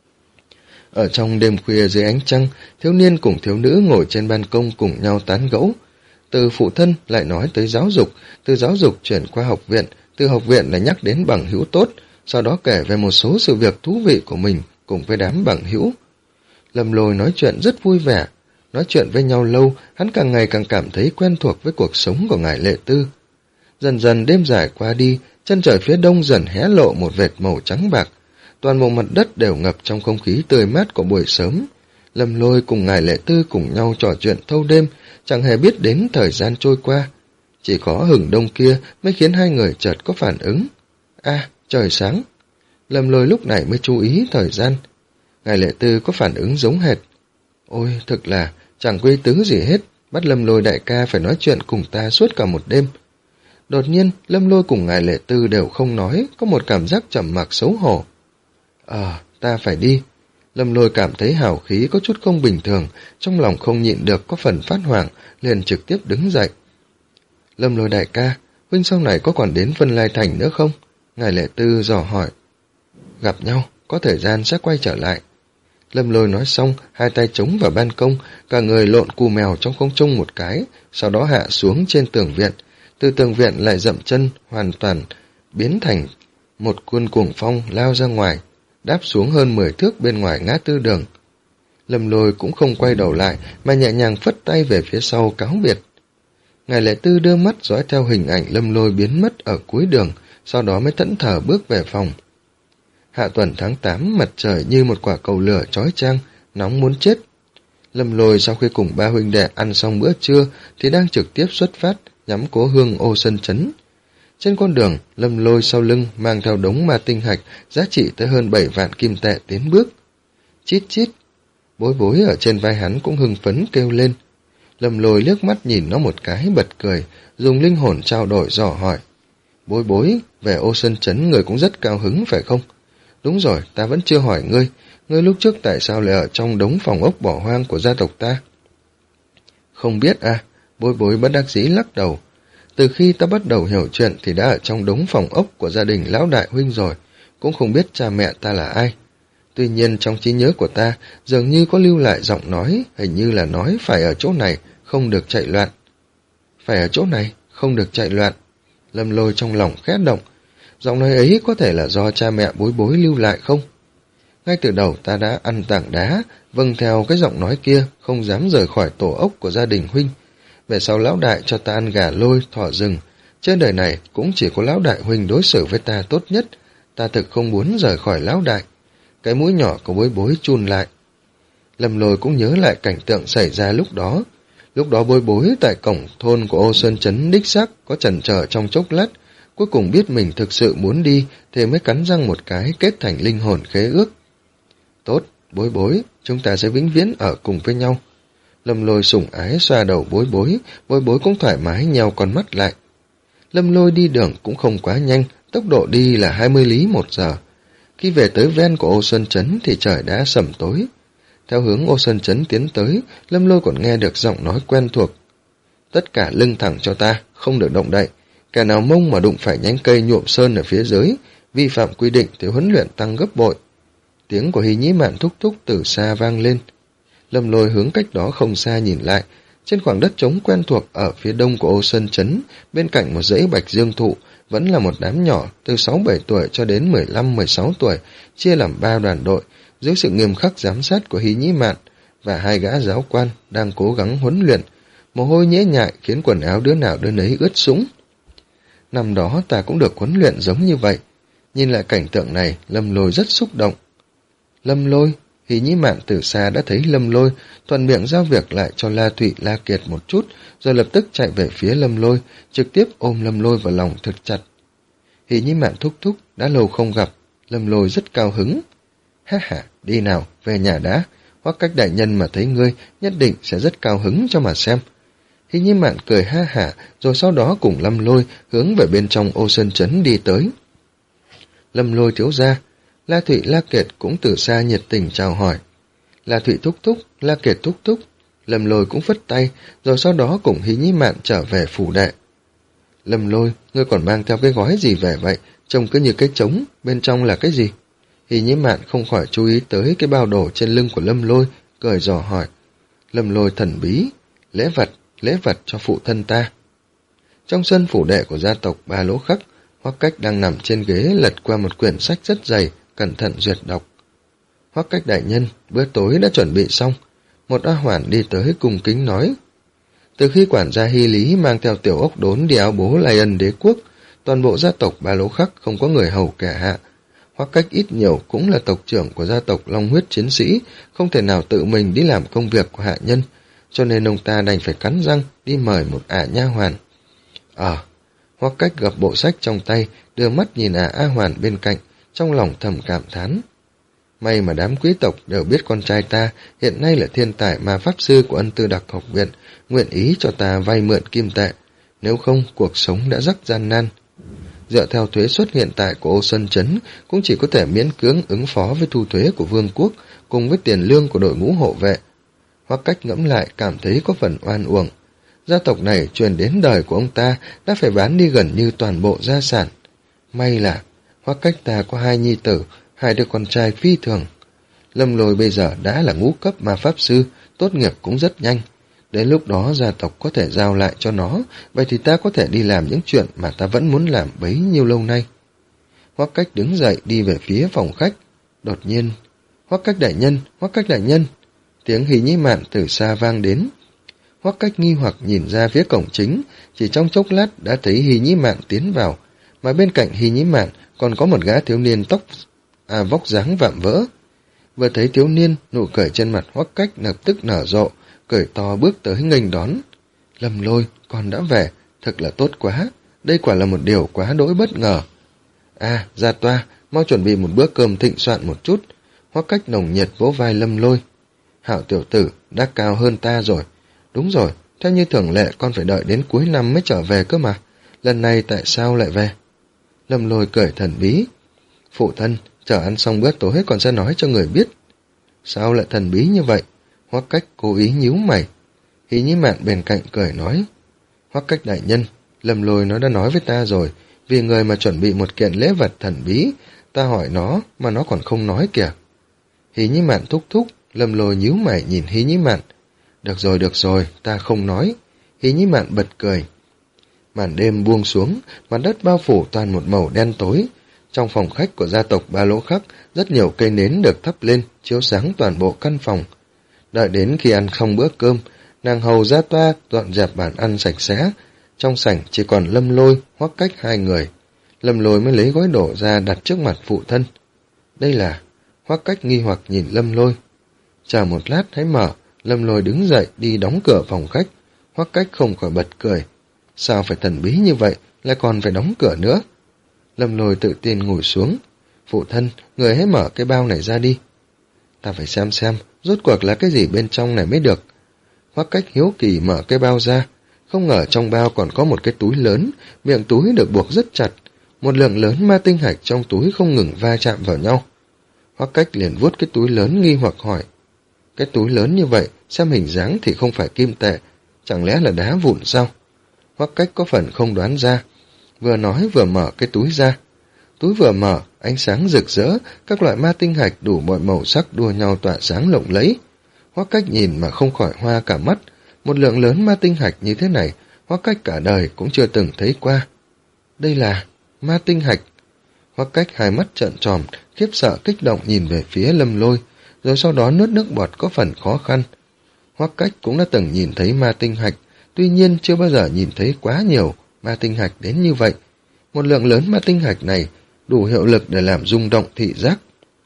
Ở trong đêm khuya dưới ánh trăng, thiếu niên cùng thiếu nữ ngồi trên ban công cùng nhau tán gẫu. Từ phụ thân lại nói tới giáo dục, từ giáo dục chuyển qua học viện, từ học viện lại nhắc đến bằng hữu tốt, sau đó kể về một số sự việc thú vị của mình cùng với đám bằng hữu. Lâm Lôi nói chuyện rất vui vẻ, nói chuyện với nhau lâu, hắn càng ngày càng cảm thấy quen thuộc với cuộc sống của Ngải Lệ Tư. Dần dần đêm dài qua đi, chân trời phía đông dần hé lộ một vệt màu trắng bạc, toàn bộ mặt đất đều ngập trong không khí tươi mát của buổi sớm. Lâm Lôi cùng Ngải Lệ Tư cùng nhau trò chuyện thâu đêm, chẳng hề biết đến thời gian trôi qua. Chỉ có hừng đông kia mới khiến hai người chợt có phản ứng. À, trời sáng. Lâm Lôi lúc này mới chú ý thời gian. Ngải Lệ Tư có phản ứng giống hệt. Ôi, thực là chẳng quy tứ gì hết, bắt Lâm Lôi đại ca phải nói chuyện cùng ta suốt cả một đêm. Đột nhiên, Lâm Lôi cùng Ngải Lệ Tư đều không nói, có một cảm giác trầm mặc xấu hổ. Ờ, à, ta phải đi. Lâm Lôi cảm thấy hào khí có chút không bình thường, trong lòng không nhịn được có phần phát hoảng, liền trực tiếp đứng dậy. Lâm Lôi đại ca, huynh sau này có còn đến Phân Lai Thành nữa không? Ngải Lệ Tư dò hỏi. Gặp nhau, có thời gian sẽ quay trở lại. Lâm Lôi nói xong, hai tay chống vào ban công, cả người lộn cù mèo trong không trung một cái, sau đó hạ xuống trên tường viện. Từ tường viện lại dậm chân, hoàn toàn biến thành một cuồng cuồng phong lao ra ngoài, đáp xuống hơn mười thước bên ngoài ngã tư đường. Lâm Lôi cũng không quay đầu lại, mà nhẹ nhàng phất tay về phía sau cáo biệt. Ngải Lệ Tư đưa mắt dõi theo hình ảnh Lâm Lôi biến mất ở cuối đường, sau đó mới thẫn thờ bước về phòng. Hạ tuần tháng tám, mặt trời như một quả cầu lửa chói chang, nóng muốn chết. Lâm Lôi sau khi cùng ba huynh đệ ăn xong bữa trưa thì đang trực tiếp xuất phát nhắm Cố Hương Ô Sơn Trấn. Trên con đường, Lâm Lôi sau lưng mang theo đống ma tinh hạch giá trị tới hơn bảy vạn kim tệ tiến bước. Chít chít, Bối Bối ở trên vai hắn cũng hưng phấn kêu lên. Lâm Lôi liếc mắt nhìn nó một cái bật cười, dùng linh hồn trao đổi dò hỏi. Bối Bối, về Ô Sơn Trấn người cũng rất cao hứng phải không? Đúng rồi, ta vẫn chưa hỏi ngươi, ngươi lúc trước tại sao lại ở trong đống phòng ốc bỏ hoang của gia tộc ta? Không biết à, Bối Bối bất đắc dĩ lắc đầu. Từ khi ta bắt đầu hiểu chuyện thì đã ở trong đống phòng ốc của gia đình lão đại huynh rồi, cũng không biết cha mẹ ta là ai. Tuy nhiên trong trí nhớ của ta dường như có lưu lại giọng nói, hình như là nói phải ở chỗ này, không được chạy loạn. Phải ở chỗ này, không được chạy loạn. Lâm Lôi trong lòng khẽ động, giọng nói ấy có thể là do cha mẹ Bối Bối lưu lại không? Ngay từ đầu ta đã ăn tảng đá, vâng theo cái giọng nói kia, không dám rời khỏi tổ ốc của gia đình huynh. Về sau lão đại cho ta ăn gà lôi, thỏ rừng. Trên đời này cũng chỉ có lão đại huynh đối xử với ta tốt nhất. Ta thực không muốn rời khỏi lão đại. Cái mũi nhỏ của Bối Bối chun lại. Lâm Lôi cũng nhớ lại cảnh tượng xảy ra lúc đó. Lúc đó Bối Bối tại cổng thôn của Ô Sơn Trấn đích xác có chần chờ trong chốc lát. Cuối cùng biết mình thực sự muốn đi thì mới cắn răng một cái kết thành linh hồn khế ước. Tốt, Bối Bối, chúng ta sẽ vĩnh viễn ở cùng với nhau. Lâm Lôi sủng ái xoa đầu Bối Bối, Bối Bối cũng thoải mái nheo con mắt lại. Lâm Lôi đi đường cũng không quá nhanh, tốc độ đi là hai mươi lý một giờ. Khi về tới ven của Ô Sơn Trấn thì trời đã sẩm tối. Theo hướng Ô Sơn Trấn tiến tới, Lâm Lôi còn nghe được giọng nói quen thuộc. Tất cả lưng thẳng cho ta, không được động đậy. Kẻ nào mông mà đụng phải nhánh cây nhuộm sơn ở phía dưới, vi phạm quy định thì huấn luyện tăng gấp bội. Tiếng của Hy Nhĩ Mạn thúc thúc từ xa vang lên. Lâm Lôi hướng cách đó không xa nhìn lại, trên khoảng đất trống quen thuộc ở phía đông của Ô Sơn Trấn, bên cạnh một dãy bạch dương thụ, vẫn là một đám nhỏ từ sáu bảy tuổi cho đến mười lăm mười sáu tuổi, chia làm ba đoàn đội, dưới sự nghiêm khắc giám sát của Hy Nhĩ Mạn, và hai gã giáo quan đang cố gắng huấn luyện. Mồ hôi nhễ nhại khiến quần áo đứa nào đứa nấy ướt sũng. Năm đó ta cũng được huấn luyện giống như vậy. Nhìn lại cảnh tượng này, Lâm Lôi rất xúc động. Lâm Lôi, Hy Nhĩ Mạn từ xa đã thấy Lâm Lôi, thuận miệng giao việc lại cho La Thụy, La Kiệt một chút, rồi lập tức chạy về phía Lâm Lôi, trực tiếp ôm Lâm Lôi vào lòng thật chặt. Hy Nhĩ Mạn thúc thúc, đã lâu không gặp, Lâm Lôi rất cao hứng. Ha ha, đi nào, về nhà đã, Hoắc Cách đại nhân mà thấy ngươi, nhất định sẽ rất cao hứng cho mà xem. Hy Nhĩ Mạn cười ha hả, rồi sau đó cùng Lâm Lôi hướng về bên trong Ô Sơn Trấn đi tới. Lâm Lôi thiếu gia, La Thụy, La Kiệt cũng từ xa nhiệt tình chào hỏi. La Thụy thúc thúc, La Kiệt thúc thúc. Lâm Lôi cũng phất tay, rồi sau đó cùng Hy Nhĩ Mạn trở về phủ đệ. Lâm Lôi, ngươi còn mang theo cái gói gì về vậy? Trông cứ như cái trống, bên trong là cái gì? Hy Nhĩ Mạn không khỏi chú ý tới cái bao đồ trên lưng của Lâm Lôi, cười dò hỏi. Lâm Lôi thần bí, lễ vật, lễ vật cho phụ thân ta. Trong sân phủ đệ của gia tộc Ba Lỗ Khắc, Hoắc Cách đang nằm trên ghế lật qua một quyển sách rất dày, cẩn thận duyệt đọc. Hoắc Cách đại nhân, bữa tối đã chuẩn bị xong. Một A Hoàn đi tới cung kính nói. Từ khi quản gia Hy Lý mang theo tiểu ốc đốn đi áo bố Lai Ân đế quốc, toàn bộ gia tộc Ba Lỗ Khắc không có người hầu kẻ hạ. Hoắc Cách ít nhiều cũng là tộc trưởng của gia tộc Long Huyết chiến sĩ, không thể nào tự mình đi làm công việc của hạ nhân, cho nên ông ta đành phải cắn răng đi mời một ả nha hoàn. Ờ, Hoắc Cách gặp bộ sách trong tay, đưa mắt nhìn ả A Hoàn bên cạnh, trong lòng thầm cảm thán. May mà đám quý tộc đều biết con trai ta hiện nay là thiên tài ma pháp sư của Ân Tư Đặc học viện, nguyện ý cho ta vay mượn kim tệ, nếu không cuộc sống đã rất gian nan. Dựa theo thuế suất hiện tại của Ô Sơn Trấn, cũng chỉ có thể miễn cưỡng ứng phó với thu thuế của vương quốc, cùng với tiền lương của đội ngũ hộ vệ. Hoắc Cách ngẫm lại cảm thấy có phần oan uổng. Gia tộc này truyền đến đời của ông ta đã phải bán đi gần như toàn bộ gia sản. May là Hoắc Cách ta có hai nhi tử, hai đứa con trai phi thường. Lâm Lôi bây giờ đã là ngũ cấp ma pháp sư, tốt nghiệp cũng rất nhanh. Đến lúc đó gia tộc có thể giao lại cho nó, vậy thì ta có thể đi làm những chuyện mà ta vẫn muốn làm bấy nhiêu lâu nay. Hoắc Cách đứng dậy đi về phía phòng khách. Đột nhiên, Hoắc Cách đại nhân, Hoắc Cách đại nhân. Tiếng Hy Nhĩ Mạn từ xa vang đến. Hoắc Cách nghi hoặc nhìn ra phía cổng chính, chỉ trong chốc lát đã thấy Hy Nhĩ Mạn tiến vào, mà bên cạnh Hy Nhĩ Mạn còn có một gã thiếu niên tóc à vóc dáng vạm vỡ. Vừa thấy thiếu niên, nụ cười trên mặt Hoắc Cách lập tức nở rộ, cười to bước tới nghênh đón. Lâm Lôi, con đã về, thật là tốt quá, đây quả là một điều quá đỗi bất ngờ. À, Gia Toa, mau chuẩn bị một bữa cơm thịnh soạn một chút. Hoắc Cách nồng nhiệt vỗ vai Lâm Lôi. Hạo tiểu tử, đã cao hơn ta rồi. Đúng rồi, theo như thường lệ con phải đợi đến cuối năm mới trở về cơ mà. Lần này tại sao lại về? Lâm Lôi cười thần bí. Phụ thân, chờ ăn xong bữa tối còn sẽ nói cho người biết. Sao lại thần bí như vậy? Hoắc Cách cố ý nhíu mày. Hy Nhĩ Mạn bên cạnh cười nói. Hoắc Cách đại nhân, Lâm Lôi nó đã nói với ta rồi, vì người mà chuẩn bị một kiện lễ vật thần bí, ta hỏi nó mà nó còn không nói kìa. Hy Nhĩ Mạn thúc thúc, Lâm Lôi nhíu mày nhìn Hy Nhĩ Mạn. Được rồi, được rồi, ta không nói. Hy Nhĩ Mạn bật cười. Màn đêm buông xuống, mặt đất bao phủ toàn một màu đen tối. Trong phòng khách của gia tộc Ba Lỗ Khắc, rất nhiều cây nến được thắp lên, chiếu sáng toàn bộ căn phòng. Đợi đến khi ăn xong bữa cơm, nàng hầu Gia Toa dọn dẹp bàn ăn sạch sẽ. Trong sảnh chỉ còn Lâm Lôi, Hoắc Cách hai người. Lâm Lôi mới lấy gói đổ ra đặt trước mặt phụ thân. Đây là... Hoắc Cách nghi hoặc nhìn Lâm Lôi. Chờ một lát hãy mở. Lâm Lôi đứng dậy đi đóng cửa phòng khách. Hoắc Cách không khỏi bật cười. Sao phải thần bí như vậy, lại còn phải đóng cửa nữa? Lâm Lôi tự tin ngồi xuống. Phụ thân, người hãy mở cái bao này ra đi. Ta phải xem xem, rốt cuộc là cái gì bên trong này mới được. Hoắc Cách hiếu kỳ mở cái bao ra. Không ngờ trong bao còn có một cái túi lớn, miệng túi được buộc rất chặt. Một lượng lớn ma tinh hạch trong túi không ngừng va chạm vào nhau. Hoắc Cách liền vuốt cái túi lớn nghi hoặc hỏi. Cái túi lớn như vậy, xem hình dáng thì không phải kim tệ, chẳng lẽ là đá vụn sao? Hoắc Cách có phần không đoán ra, vừa nói vừa mở cái túi ra. Túi vừa mở, ánh sáng rực rỡ, các loại ma tinh hạch đủ mọi màu sắc đua nhau tỏa sáng lộng lẫy. Hoắc Cách nhìn mà không khỏi hoa cả mắt, một lượng lớn ma tinh hạch như thế này, Hoắc Cách cả đời cũng chưa từng thấy qua. Đây là ma tinh hạch. Hoắc Cách hai mắt trợn tròn, khiếp sợ kích động nhìn về phía Lâm Lôi, rồi sau đó nuốt nước bọt có phần khó khăn. Hoắc Cách cũng đã từng nhìn thấy ma tinh hạch, tuy nhiên chưa bao giờ nhìn thấy quá nhiều ma tinh hạch đến như vậy. Một lượng lớn ma tinh hạch này đủ hiệu lực để làm rung động thị giác.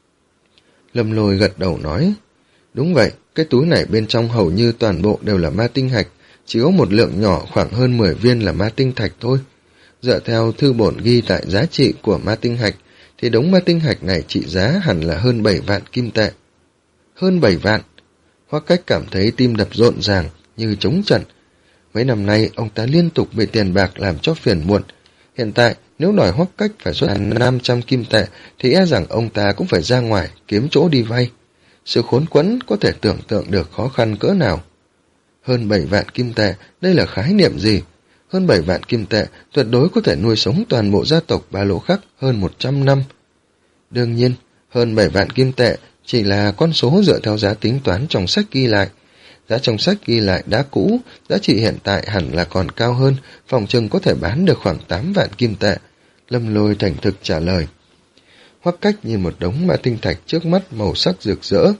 Lâm Lôi gật đầu nói, đúng vậy, cái túi này bên trong hầu như toàn bộ đều là ma tinh hạch, chỉ có một lượng nhỏ khoảng hơn mười viên là ma tinh thạch thôi. Dựa theo thư bổn ghi tại giá trị của ma tinh hạch, thì đống ma tinh hạch này trị giá hẳn là hơn bảy vạn kim tệ. Hơn bảy vạn. Hoắc Cách cảm thấy tim đập rộn ràng, như trống trận. Mấy năm nay, ông ta liên tục bị tiền bạc làm cho phiền muộn. Hiện tại, nếu đòi Hoắc Cách phải xuất năm trăm kim tệ, thì e rằng ông ta cũng phải ra ngoài, kiếm chỗ đi vay. Sự khốn quẫn có thể tưởng tượng được khó khăn cỡ nào. Hơn bảy vạn kim tệ, đây là khái niệm gì? Hơn bảy vạn kim tệ, tuyệt đối có thể nuôi sống toàn bộ gia tộc Ba Lỗ Khắc hơn một trăm năm. Đương nhiên, hơn bảy vạn kim tệ chỉ là con số dựa theo giá tính toán trong sách ghi lại. Giá trong sách ghi lại đã cũ, giá trị hiện tại hẳn là còn cao hơn, phòng chừng có thể bán được khoảng tám vạn kim tệ. Lâm Lôi thành thực trả lời. Hoắc Cách nhìn một đống ma tinh thạch trước mắt màu sắc rực rỡ.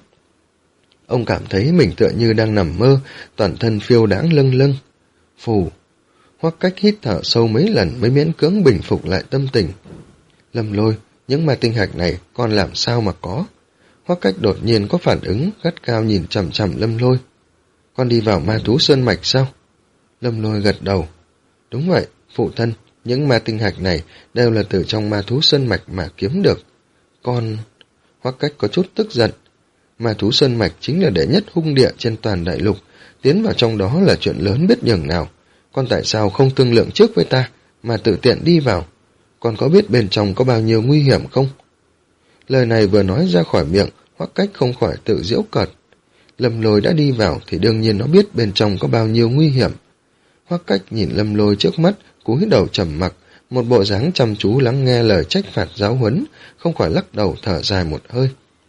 Ông cảm thấy mình tựa như đang nằm mơ, toàn thân phiêu đãng lâng lâng. Phù. Hoắc Cách hít thở sâu mấy lần mới miễn cưỡng bình phục lại tâm tình. Lâm Lôi, những ma tinh hạch này con làm sao mà có? Hoắc Cách đột nhiên có phản ứng, gắt cao nhìn chằm chằm Lâm Lôi. Con đi vào ma thú sơn mạch sao? Lâm Lôi gật đầu. Đúng vậy, phụ thân, những ma tinh hạch này đều là từ trong ma thú sơn mạch mà kiếm được. Con... Hoắc Cách có chút tức giận. Ma thú sơn mạch chính là đệ nhất hung địa trên toàn đại lục, tiến vào trong đó là chuyện lớn biết nhường nào. Con tại sao không thương lượng trước với ta, mà tự tiện đi vào? Con có biết bên trong có bao nhiêu nguy hiểm không? Lời này vừa nói ra khỏi miệng, Hoắc Cách không khỏi tự giễu cợt. Lâm Lôi đã đi vào thì đương nhiên nó biết bên trong có bao nhiêu nguy hiểm. Hoắc Cách nhìn Lâm Lôi trước mắt, cúi đầu trầm mặc, một bộ dáng chăm chú lắng nghe lời trách phạt giáo huấn, không khỏi lắc đầu thở dài một hơi.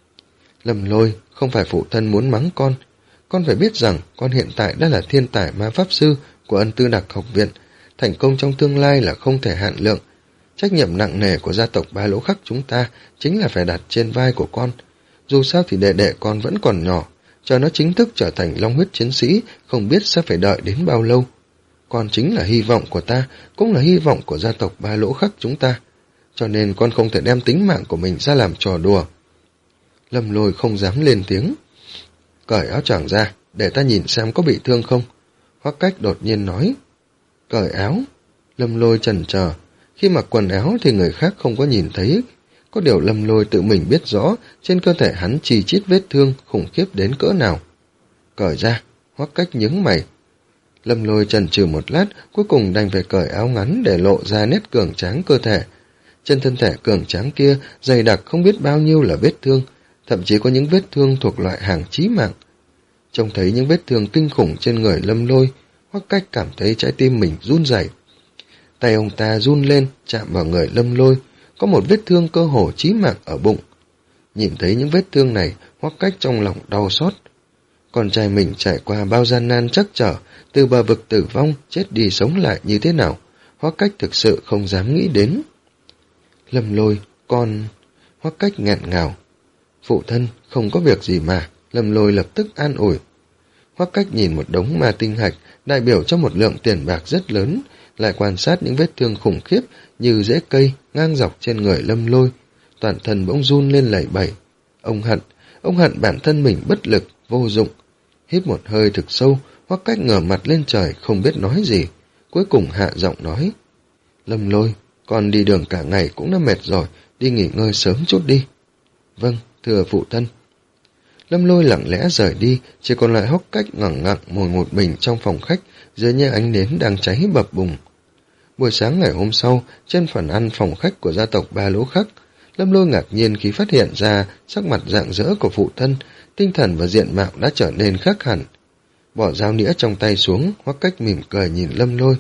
Lâm Lôi, không phải phụ thân muốn mắng con. Con phải biết rằng con hiện tại đã là thiên tài ma pháp sư của Ân Tư Đặc học viện, thành công trong tương lai là không thể hạn lượng. Trách nhiệm nặng nề của gia tộc Ba Lỗ Khắc chúng ta chính là phải đặt trên vai của con. Dù sao thì đệ đệ con vẫn còn nhỏ, chờ nó chính thức trở thành long huyết chiến sĩ, không biết sẽ phải đợi đến bao lâu. Con chính là hy vọng của ta, cũng là hy vọng của gia tộc Ba Lỗ Khắc chúng ta. cho nên con không thể đem tính mạng của mình ra làm trò đùa. Lâm Lôi không dám lên tiếng. Cởi áo choàng ra, để ta nhìn xem có bị thương không. Hoắc Cách đột nhiên nói. Cởi áo. Lâm Lôi chần chờ. Khi mặc quần áo thì người khác không có nhìn thấy. Có điều Lâm Lôi tự mình biết rõ trên cơ thể hắn chi chít vết thương khủng khiếp đến cỡ nào. Cởi ra. Hoắc Cách nhướng mày. Lâm Lôi chần chừ một lát, cuối cùng đành phải cởi áo ngắn để lộ ra nét cường tráng cơ thể. Trên thân thể cường tráng kia dày đặc không biết bao nhiêu là vết thương, thậm chí có những vết thương thuộc loại hàng chí mạng. Trông thấy những vết thương kinh khủng trên người Lâm Lôi, Hoắc Cách cảm thấy trái tim mình run rẩy. Tay ông ta run lên, chạm vào người Lâm Lôi, có một vết thương cơ hồ chí mạng ở bụng. Nhìn thấy những vết thương này, Hoắc Cách trong lòng đau xót. Con trai mình trải qua bao gian nan trắc trở, từ bờ vực tử vong, chết đi sống lại như thế nào, Hoắc Cách thực sự không dám nghĩ đến. Lâm Lôi, con... Hoắc Cách nghẹn ngào. Phụ thân, không có việc gì mà. Lâm Lôi lập tức an ủi. Hoắc Cách nhìn một đống ma tinh hạch, đại biểu cho một lượng tiền bạc rất lớn, lại quan sát những vết thương khủng khiếp như rễ cây ngang dọc trên người Lâm Lôi. Toàn thân bỗng run lên lẩy bẩy. Ông hận, ông hận bản thân mình bất lực, vô dụng. Hít một hơi thực sâu, Hoắc Cách ngửa mặt lên trời không biết nói gì, cuối cùng hạ giọng nói. Lâm Lôi, con đi đường cả ngày cũng đã mệt rồi, đi nghỉ ngơi sớm chút đi. Vâng, thưa phụ thân. Lâm Lôi lặng lẽ rời đi, chỉ còn lại Hoắc Cách ngẩng ngặng ngồi một mình trong phòng khách, dưới nhang ánh nến đang cháy bập bùng. Buổi sáng ngày hôm sau, trên phần ăn phòng khách của gia tộc Ba Lỗ Khắc, Lâm Lôi ngạc nhiên khi phát hiện ra sắc mặt rạng rỡ của phụ thân, tinh thần và diện mạo đã trở nên khác hẳn. Bỏ dao nĩa trong tay xuống, Hoắc Cách mỉm cười nhìn Lâm Lôi.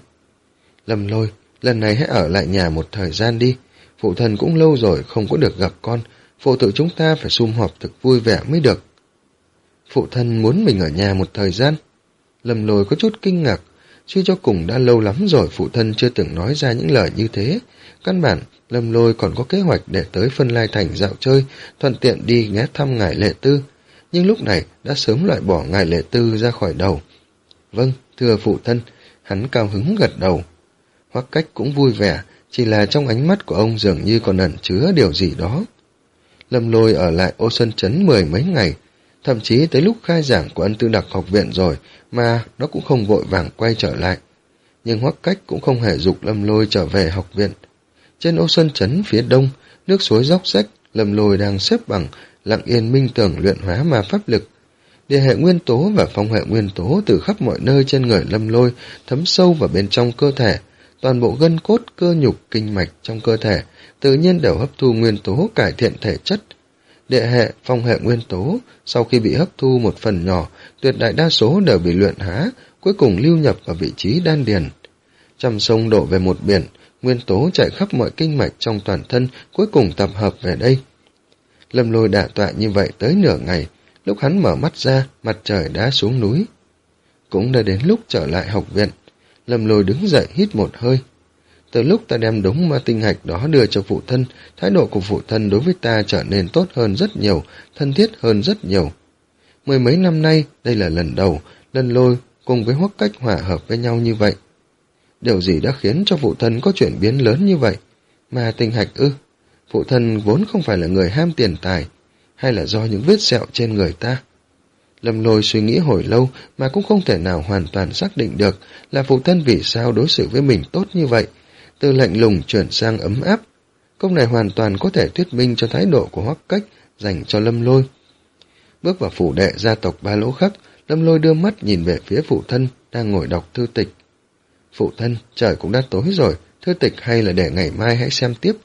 Lâm Lôi, lần này hãy ở lại nhà một thời gian đi, phụ thân cũng lâu rồi không có được gặp con, phụ tử chúng ta phải sum họp thực vui vẻ mới được. Phụ thân muốn mình ở nhà một thời gian. Lâm Lôi có chút kinh ngạc, suy cho cùng đã lâu lắm rồi phụ thân chưa từng nói ra những lời như thế. Căn bản, Lâm Lôi còn có kế hoạch để tới Phân Lai Thành dạo chơi, thuận tiện đi ghé thăm ngài Lệ Tư. Nhưng lúc này đã sớm loại bỏ ngài Lệ Tư ra khỏi đầu. Vâng, thưa phụ thân, hắn cao hứng gật đầu. Hoắc Cách cũng vui vẻ, chỉ là trong ánh mắt của ông dường như còn ẩn chứa điều gì đó. Lâm Lôi ở lại Ô Sơn Trấn mười mấy ngày, thậm chí tới lúc khai giảng của Ân Tư Đặc học viện rồi mà nó cũng không vội vàng quay trở lại. Nhưng Hoắc Cách cũng không hề giục Lâm Lôi trở về học viện. Trên Ô Sơn Trấn phía đông, nước suối róc rách, Lâm Lôi đang xếp bằng, lặng yên minh tưởng luyện hóa ma pháp lực. Địa hệ nguyên tố và phong hệ nguyên tố từ khắp mọi nơi trên người Lâm Lôi thấm sâu vào bên trong cơ thể. Toàn bộ gân cốt, cơ nhục, kinh mạch trong cơ thể tự nhiên đều hấp thu nguyên tố cải thiện thể chất. Địa hệ, phong hệ nguyên tố sau khi bị hấp thu một phần nhỏ, tuyệt đại đa số đều bị luyện hóa, cuối cùng lưu nhập vào vị trí đan điền. Trăm sông đổ về một biển, nguyên tố chạy khắp mọi kinh mạch trong toàn thân, cuối cùng tập hợp về đây. Lâm Lôi đả tọa như vậy tới nửa ngày, lúc hắn mở mắt ra, mặt trời đã xuống núi. Cũng đã đến lúc trở lại học viện. Lâm Lôi đứng dậy hít một hơi. Từ lúc ta đem đống ma tinh hạch đó đưa cho phụ thân, thái độ của phụ thân đối với ta trở nên tốt hơn rất nhiều, thân thiết hơn rất nhiều. Mười mấy năm nay, đây là lần đầu, Lâm Lôi cùng với Hoắc Cách hòa hợp với nhau như vậy. Điều gì đã khiến cho phụ thân có chuyển biến lớn như vậy? Ma tinh hạch ư? Phụ thân vốn không phải là người ham tiền tài, hay là do những vết sẹo trên người ta? Lâm Lôi suy nghĩ hồi lâu mà cũng không thể nào hoàn toàn xác định được là phụ thân vì sao đối xử với mình tốt như vậy, từ lạnh lùng chuyển sang ấm áp. Câu này hoàn toàn có thể thuyết minh cho thái độ của Hoắc Cách dành cho Lâm Lôi. Bước vào phủ đệ gia tộc Ba Lỗ Khắc, Lâm Lôi đưa mắt nhìn về phía phụ thân đang ngồi đọc thư tịch. Phụ thân, trời cũng đã tối rồi, thư tịch hay là để ngày mai hãy xem tiếp?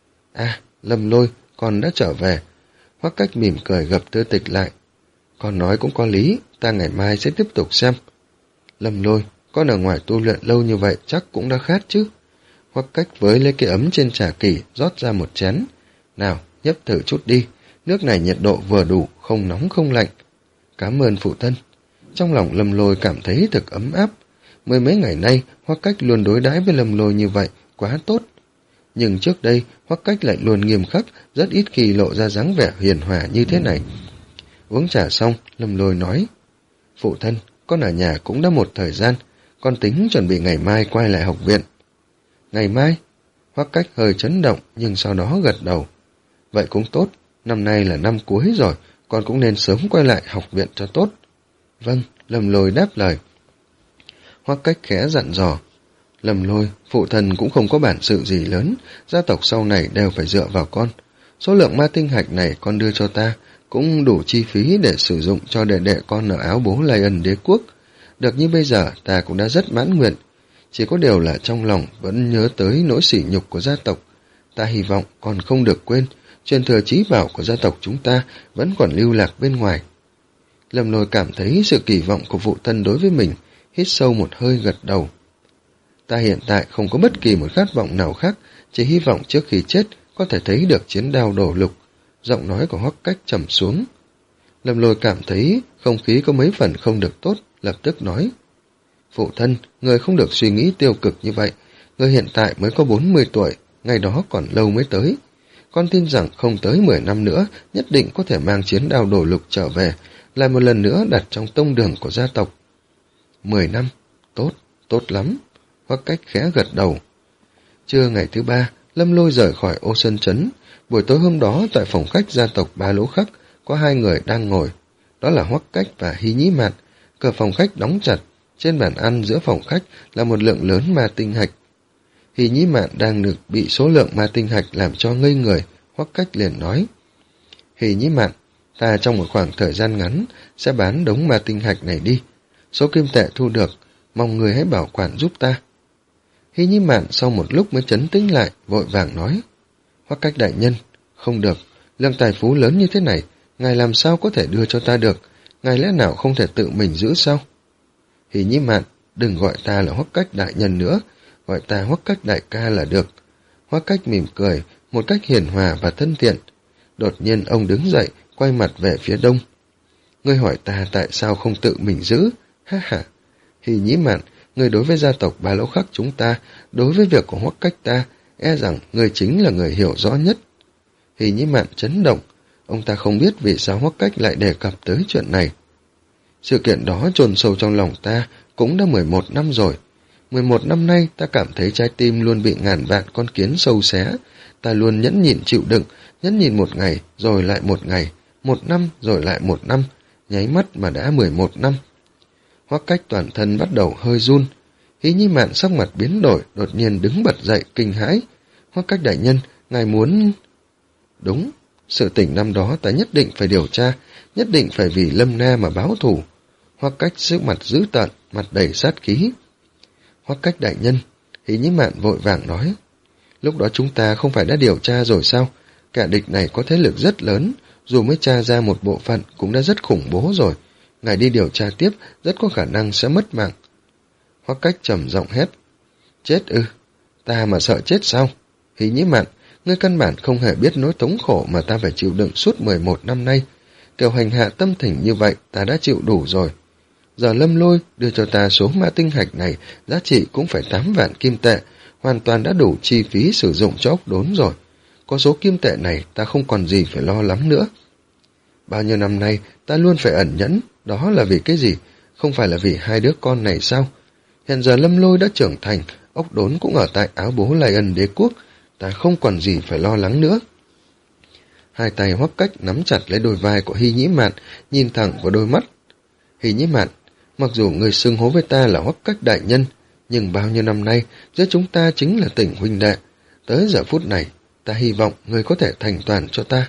À, Lâm Lôi, con đã trở về. Hoắc Cách mỉm cười gập thư tịch lại. Con nói cũng có lý, ta ngày mai sẽ tiếp tục xem. Lâm Lôi, con ở ngoài tu luyện lâu như vậy chắc cũng đã khát chứ. Hoắc Cách với lấy cái ấm trên trà kỳ rót ra một chén. Nào, nhấp thử chút đi, nước này nhiệt độ vừa đủ, không nóng không lạnh. Cảm ơn phụ thân. Trong lòng Lâm Lôi cảm thấy thực ấm áp. Mười mấy ngày nay, Hoắc Cách luôn đối đãi với Lâm Lôi như vậy, quá tốt. Nhưng trước đây, Hoắc Cách lại luôn nghiêm khắc, rất ít khi lộ ra dáng vẻ hiền hòa như thế này. Uống trà xong, Lâm Lôi nói, phụ thân, con ở nhà cũng đã một thời gian, con tính chuẩn bị ngày mai quay lại học viện. Ngày mai? Hoắc Cách hơi chấn động nhưng sau đó gật đầu. Vậy cũng tốt, năm nay là năm cuối rồi, con cũng nên sớm quay lại học viện cho tốt. Vâng, Lâm Lôi đáp lời. Hoắc Cách khẽ dặn dò. Lâm Lôi, phụ thân cũng không có bản sự gì lớn, gia tộc sau này đều phải dựa vào con. Số lượng ma tinh hạch này con đưa cho ta, cũng đủ chi phí để sử dụng cho đệ đệ con ở áo bố Lion đế quốc. Được như bây giờ, ta cũng đã rất mãn nguyện. Chỉ có điều là trong lòng vẫn nhớ tới nỗi sỉ nhục của gia tộc. Ta hy vọng còn không được quên, truyền thừa chí bảo của gia tộc chúng ta vẫn còn lưu lạc bên ngoài. Lâm Lôi cảm thấy sự kỳ vọng của phụ thân đối với mình, hít sâu một hơi gật đầu. Ta hiện tại không có bất kỳ một khát vọng nào khác, chỉ hy vọng trước khi chết có thể thấy được chiến đao đổ lục. Giọng nói của Hoắc Cách trầm xuống. Lâm Lôi cảm thấy không khí có mấy phần không được tốt, lập tức nói. Phụ thân, người không được suy nghĩ tiêu cực như vậy. Người hiện tại mới có bốn mươi tuổi, ngày đó còn lâu mới tới. Con tin rằng không tới mười năm nữa, nhất định có thể mang chiến đao đổ lục trở về, lại một lần nữa đặt trong tông đường của gia tộc. Mười năm, tốt, tốt lắm. Hoắc Cách khẽ gật đầu. Trưa ngày thứ ba, Lâm Lôi rời khỏi Ô Sơn Trấn. Buổi tối hôm đó tại phòng khách gia tộc Ba Lỗ Khắc có hai người đang ngồi. Đó là Hoắc Cách và Hy Nhĩ Mạt. Cửa phòng khách đóng chặt. Trên bàn ăn giữa phòng khách là một lượng lớn ma tinh hạch. Hy Nhĩ Mạn đang được bị số lượng ma tinh hạch làm cho ngây người. Hoắc Cách liền nói. Hy Nhĩ Mạn, ta trong một khoảng thời gian ngắn sẽ bán đống ma tinh hạch này đi. Số kim tệ thu được, mong người hãy bảo quản giúp ta. Hy Nhĩ Mạn sau một lúc mới trấn tĩnh lại, vội vàng nói. Hoắc Cách đại nhân, không được, lượng tài phú lớn như thế này, ngài làm sao có thể đưa cho ta được, ngài lẽ nào không thể tự mình giữ sao? Hy Nhĩ Mạn, đừng gọi ta là Hoắc Cách đại nhân nữa, gọi ta Hoắc Cách đại ca là được. Hoắc Cách mỉm cười, một cách hiền hòa và thân thiện. Đột nhiên ông đứng dậy, quay mặt về phía đông. Ngươi hỏi ta tại sao không tự mình giữ? Ha ha. Hy Nhĩ Mạn, người đối với gia tộc Ba Lỗ Khắc chúng ta, đối với việc của Hoắc Cách ta, e rằng người chính là người hiểu rõ nhất. Hy Nhĩ Mạn chấn động, ông ta không biết vì sao Hoắc Cách lại đề cập tới chuyện này. Sự kiện đó chôn sâu trong lòng ta cũng đã mười một năm rồi. Mười một năm nay ta cảm thấy trái tim luôn bị ngàn vạn con kiến sâu xé. Ta luôn nhẫn nhịn chịu đựng, nhẫn nhịn một ngày rồi lại một ngày, một năm rồi lại một năm, nháy mắt mà đã mười một năm. Hoắc Cách toàn thân bắt đầu hơi run. Hy Nhĩ Mạn sắc mặt biến đổi, đột nhiên đứng bật dậy kinh hãi. Hoắc Cách đại nhân, ngài muốn... Đúng, sự tình năm đó ta nhất định phải điều tra, nhất định phải vì Lâm Na mà báo thù. Hoắc Cách sức mặt dữ tợn, mặt đầy sát khí. Hoắc Cách đại nhân, Hy Nhĩ Mạn vội vàng nói. Lúc đó chúng ta không phải đã điều tra rồi sao? Kẻ địch này có thế lực rất lớn, dù mới tra ra một bộ phận cũng đã rất khủng bố rồi. Ngài đi điều tra tiếp, rất có khả năng sẽ mất mạng. Hoắc Cách trầm giọng hét. Chết ư? Ta mà sợ chết sao? Hy Nhĩ Mạn, ngươi căn bản không hề biết nỗi thống khổ mà ta phải chịu đựng suốt mười một năm nay. Kiểu hành hạ tâm thỉnh như vậy ta đã chịu đủ rồi. Giờ Lâm Lôi đưa cho ta số ma tinh hạch này, giá trị cũng phải tám vạn kim tệ, hoàn toàn đã đủ chi phí sử dụng cho ốc đốn rồi. Có số kim tệ này ta không còn gì phải lo lắng nữa. Bao nhiêu năm nay ta luôn phải ẩn nhẫn, đó là vì cái gì? Không phải là vì hai đứa con này sao? Hiện giờ Lâm Lôi đã trưởng thành, ốc đốn cũng ở tại áo bố Lion đế quốc, ta không còn gì phải lo lắng nữa. Hai tay Hoắc Cách nắm chặt lấy đôi vai của Hy Nhĩ Mạn, nhìn thẳng vào đôi mắt. Hy Nhĩ Mạn, mặc dù người xưng hô với ta là Hoắc Cách đại nhân, nhưng bao nhiêu năm nay giữa chúng ta chính là tình huynh đệ. Tới giờ phút này, ta hy vọng người có thể thành toàn cho ta.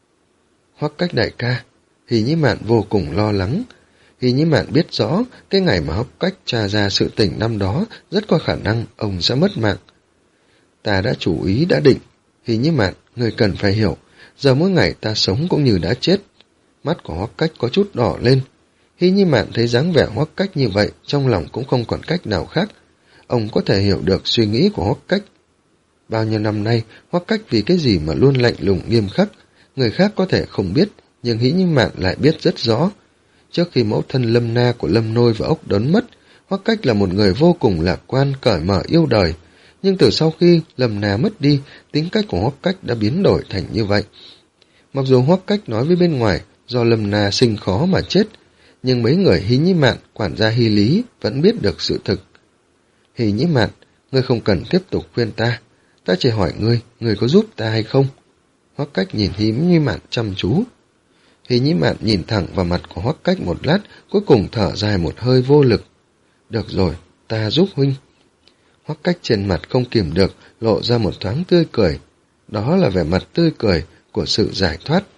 Hoắc Cách đại ca, Hy Nhĩ Mạn vô cùng lo lắng. Hy Nhĩ Mạn biết rõ cái ngày mà Hoắc Cách tra ra sự tình năm đó rất có khả năng ông sẽ mất mạng. Ta đã chủ ý đã định. Hy Nhĩ Mạn, người cần phải hiểu, giờ mỗi ngày ta sống cũng như đã chết. Mắt của Hoắc Cách có chút đỏ lên. Hy Nhĩ Mạn thấy dáng vẻ Hoắc Cách như vậy, trong lòng cũng không còn cách nào khác. Ông có thể hiểu được suy nghĩ của Hoắc Cách. Bao nhiêu năm nay, Hoắc Cách vì cái gì mà luôn lạnh lùng nghiêm khắc. Người khác có thể không biết, nhưng Hy Nhĩ Mạn lại biết rất rõ. Trước khi mẫu thân Lâm Na của Lâm Nôi và ốc đốn mất, Hoắc Cách là một người vô cùng lạc quan, cởi mở yêu đời. Nhưng từ sau khi Lâm Na mất đi, tính cách của Hoắc Cách đã biến đổi thành như vậy. Mặc dù Hoắc Cách nói với bên ngoài do Lâm Na sinh khó mà chết, nhưng mấy người Hy Nhĩ Mạn, quản gia Hy Lý vẫn biết được sự thực. Hy Nhĩ Mạn, ngươi không cần tiếp tục khuyên ta. Ta chỉ hỏi ngươi, ngươi có giúp ta hay không? Hoắc Cách nhìn Hy Nhĩ Mạn chăm chú. Hy Nhĩ Mạn nhìn thẳng vào mặt của Hoắc Cách một lát, cuối cùng thở dài một hơi vô lực. Được rồi, ta giúp huynh. Hoắc Cách trên mặt không kìm được, lộ ra một thoáng tươi cười. Đó là vẻ mặt tươi cười của sự giải thoát.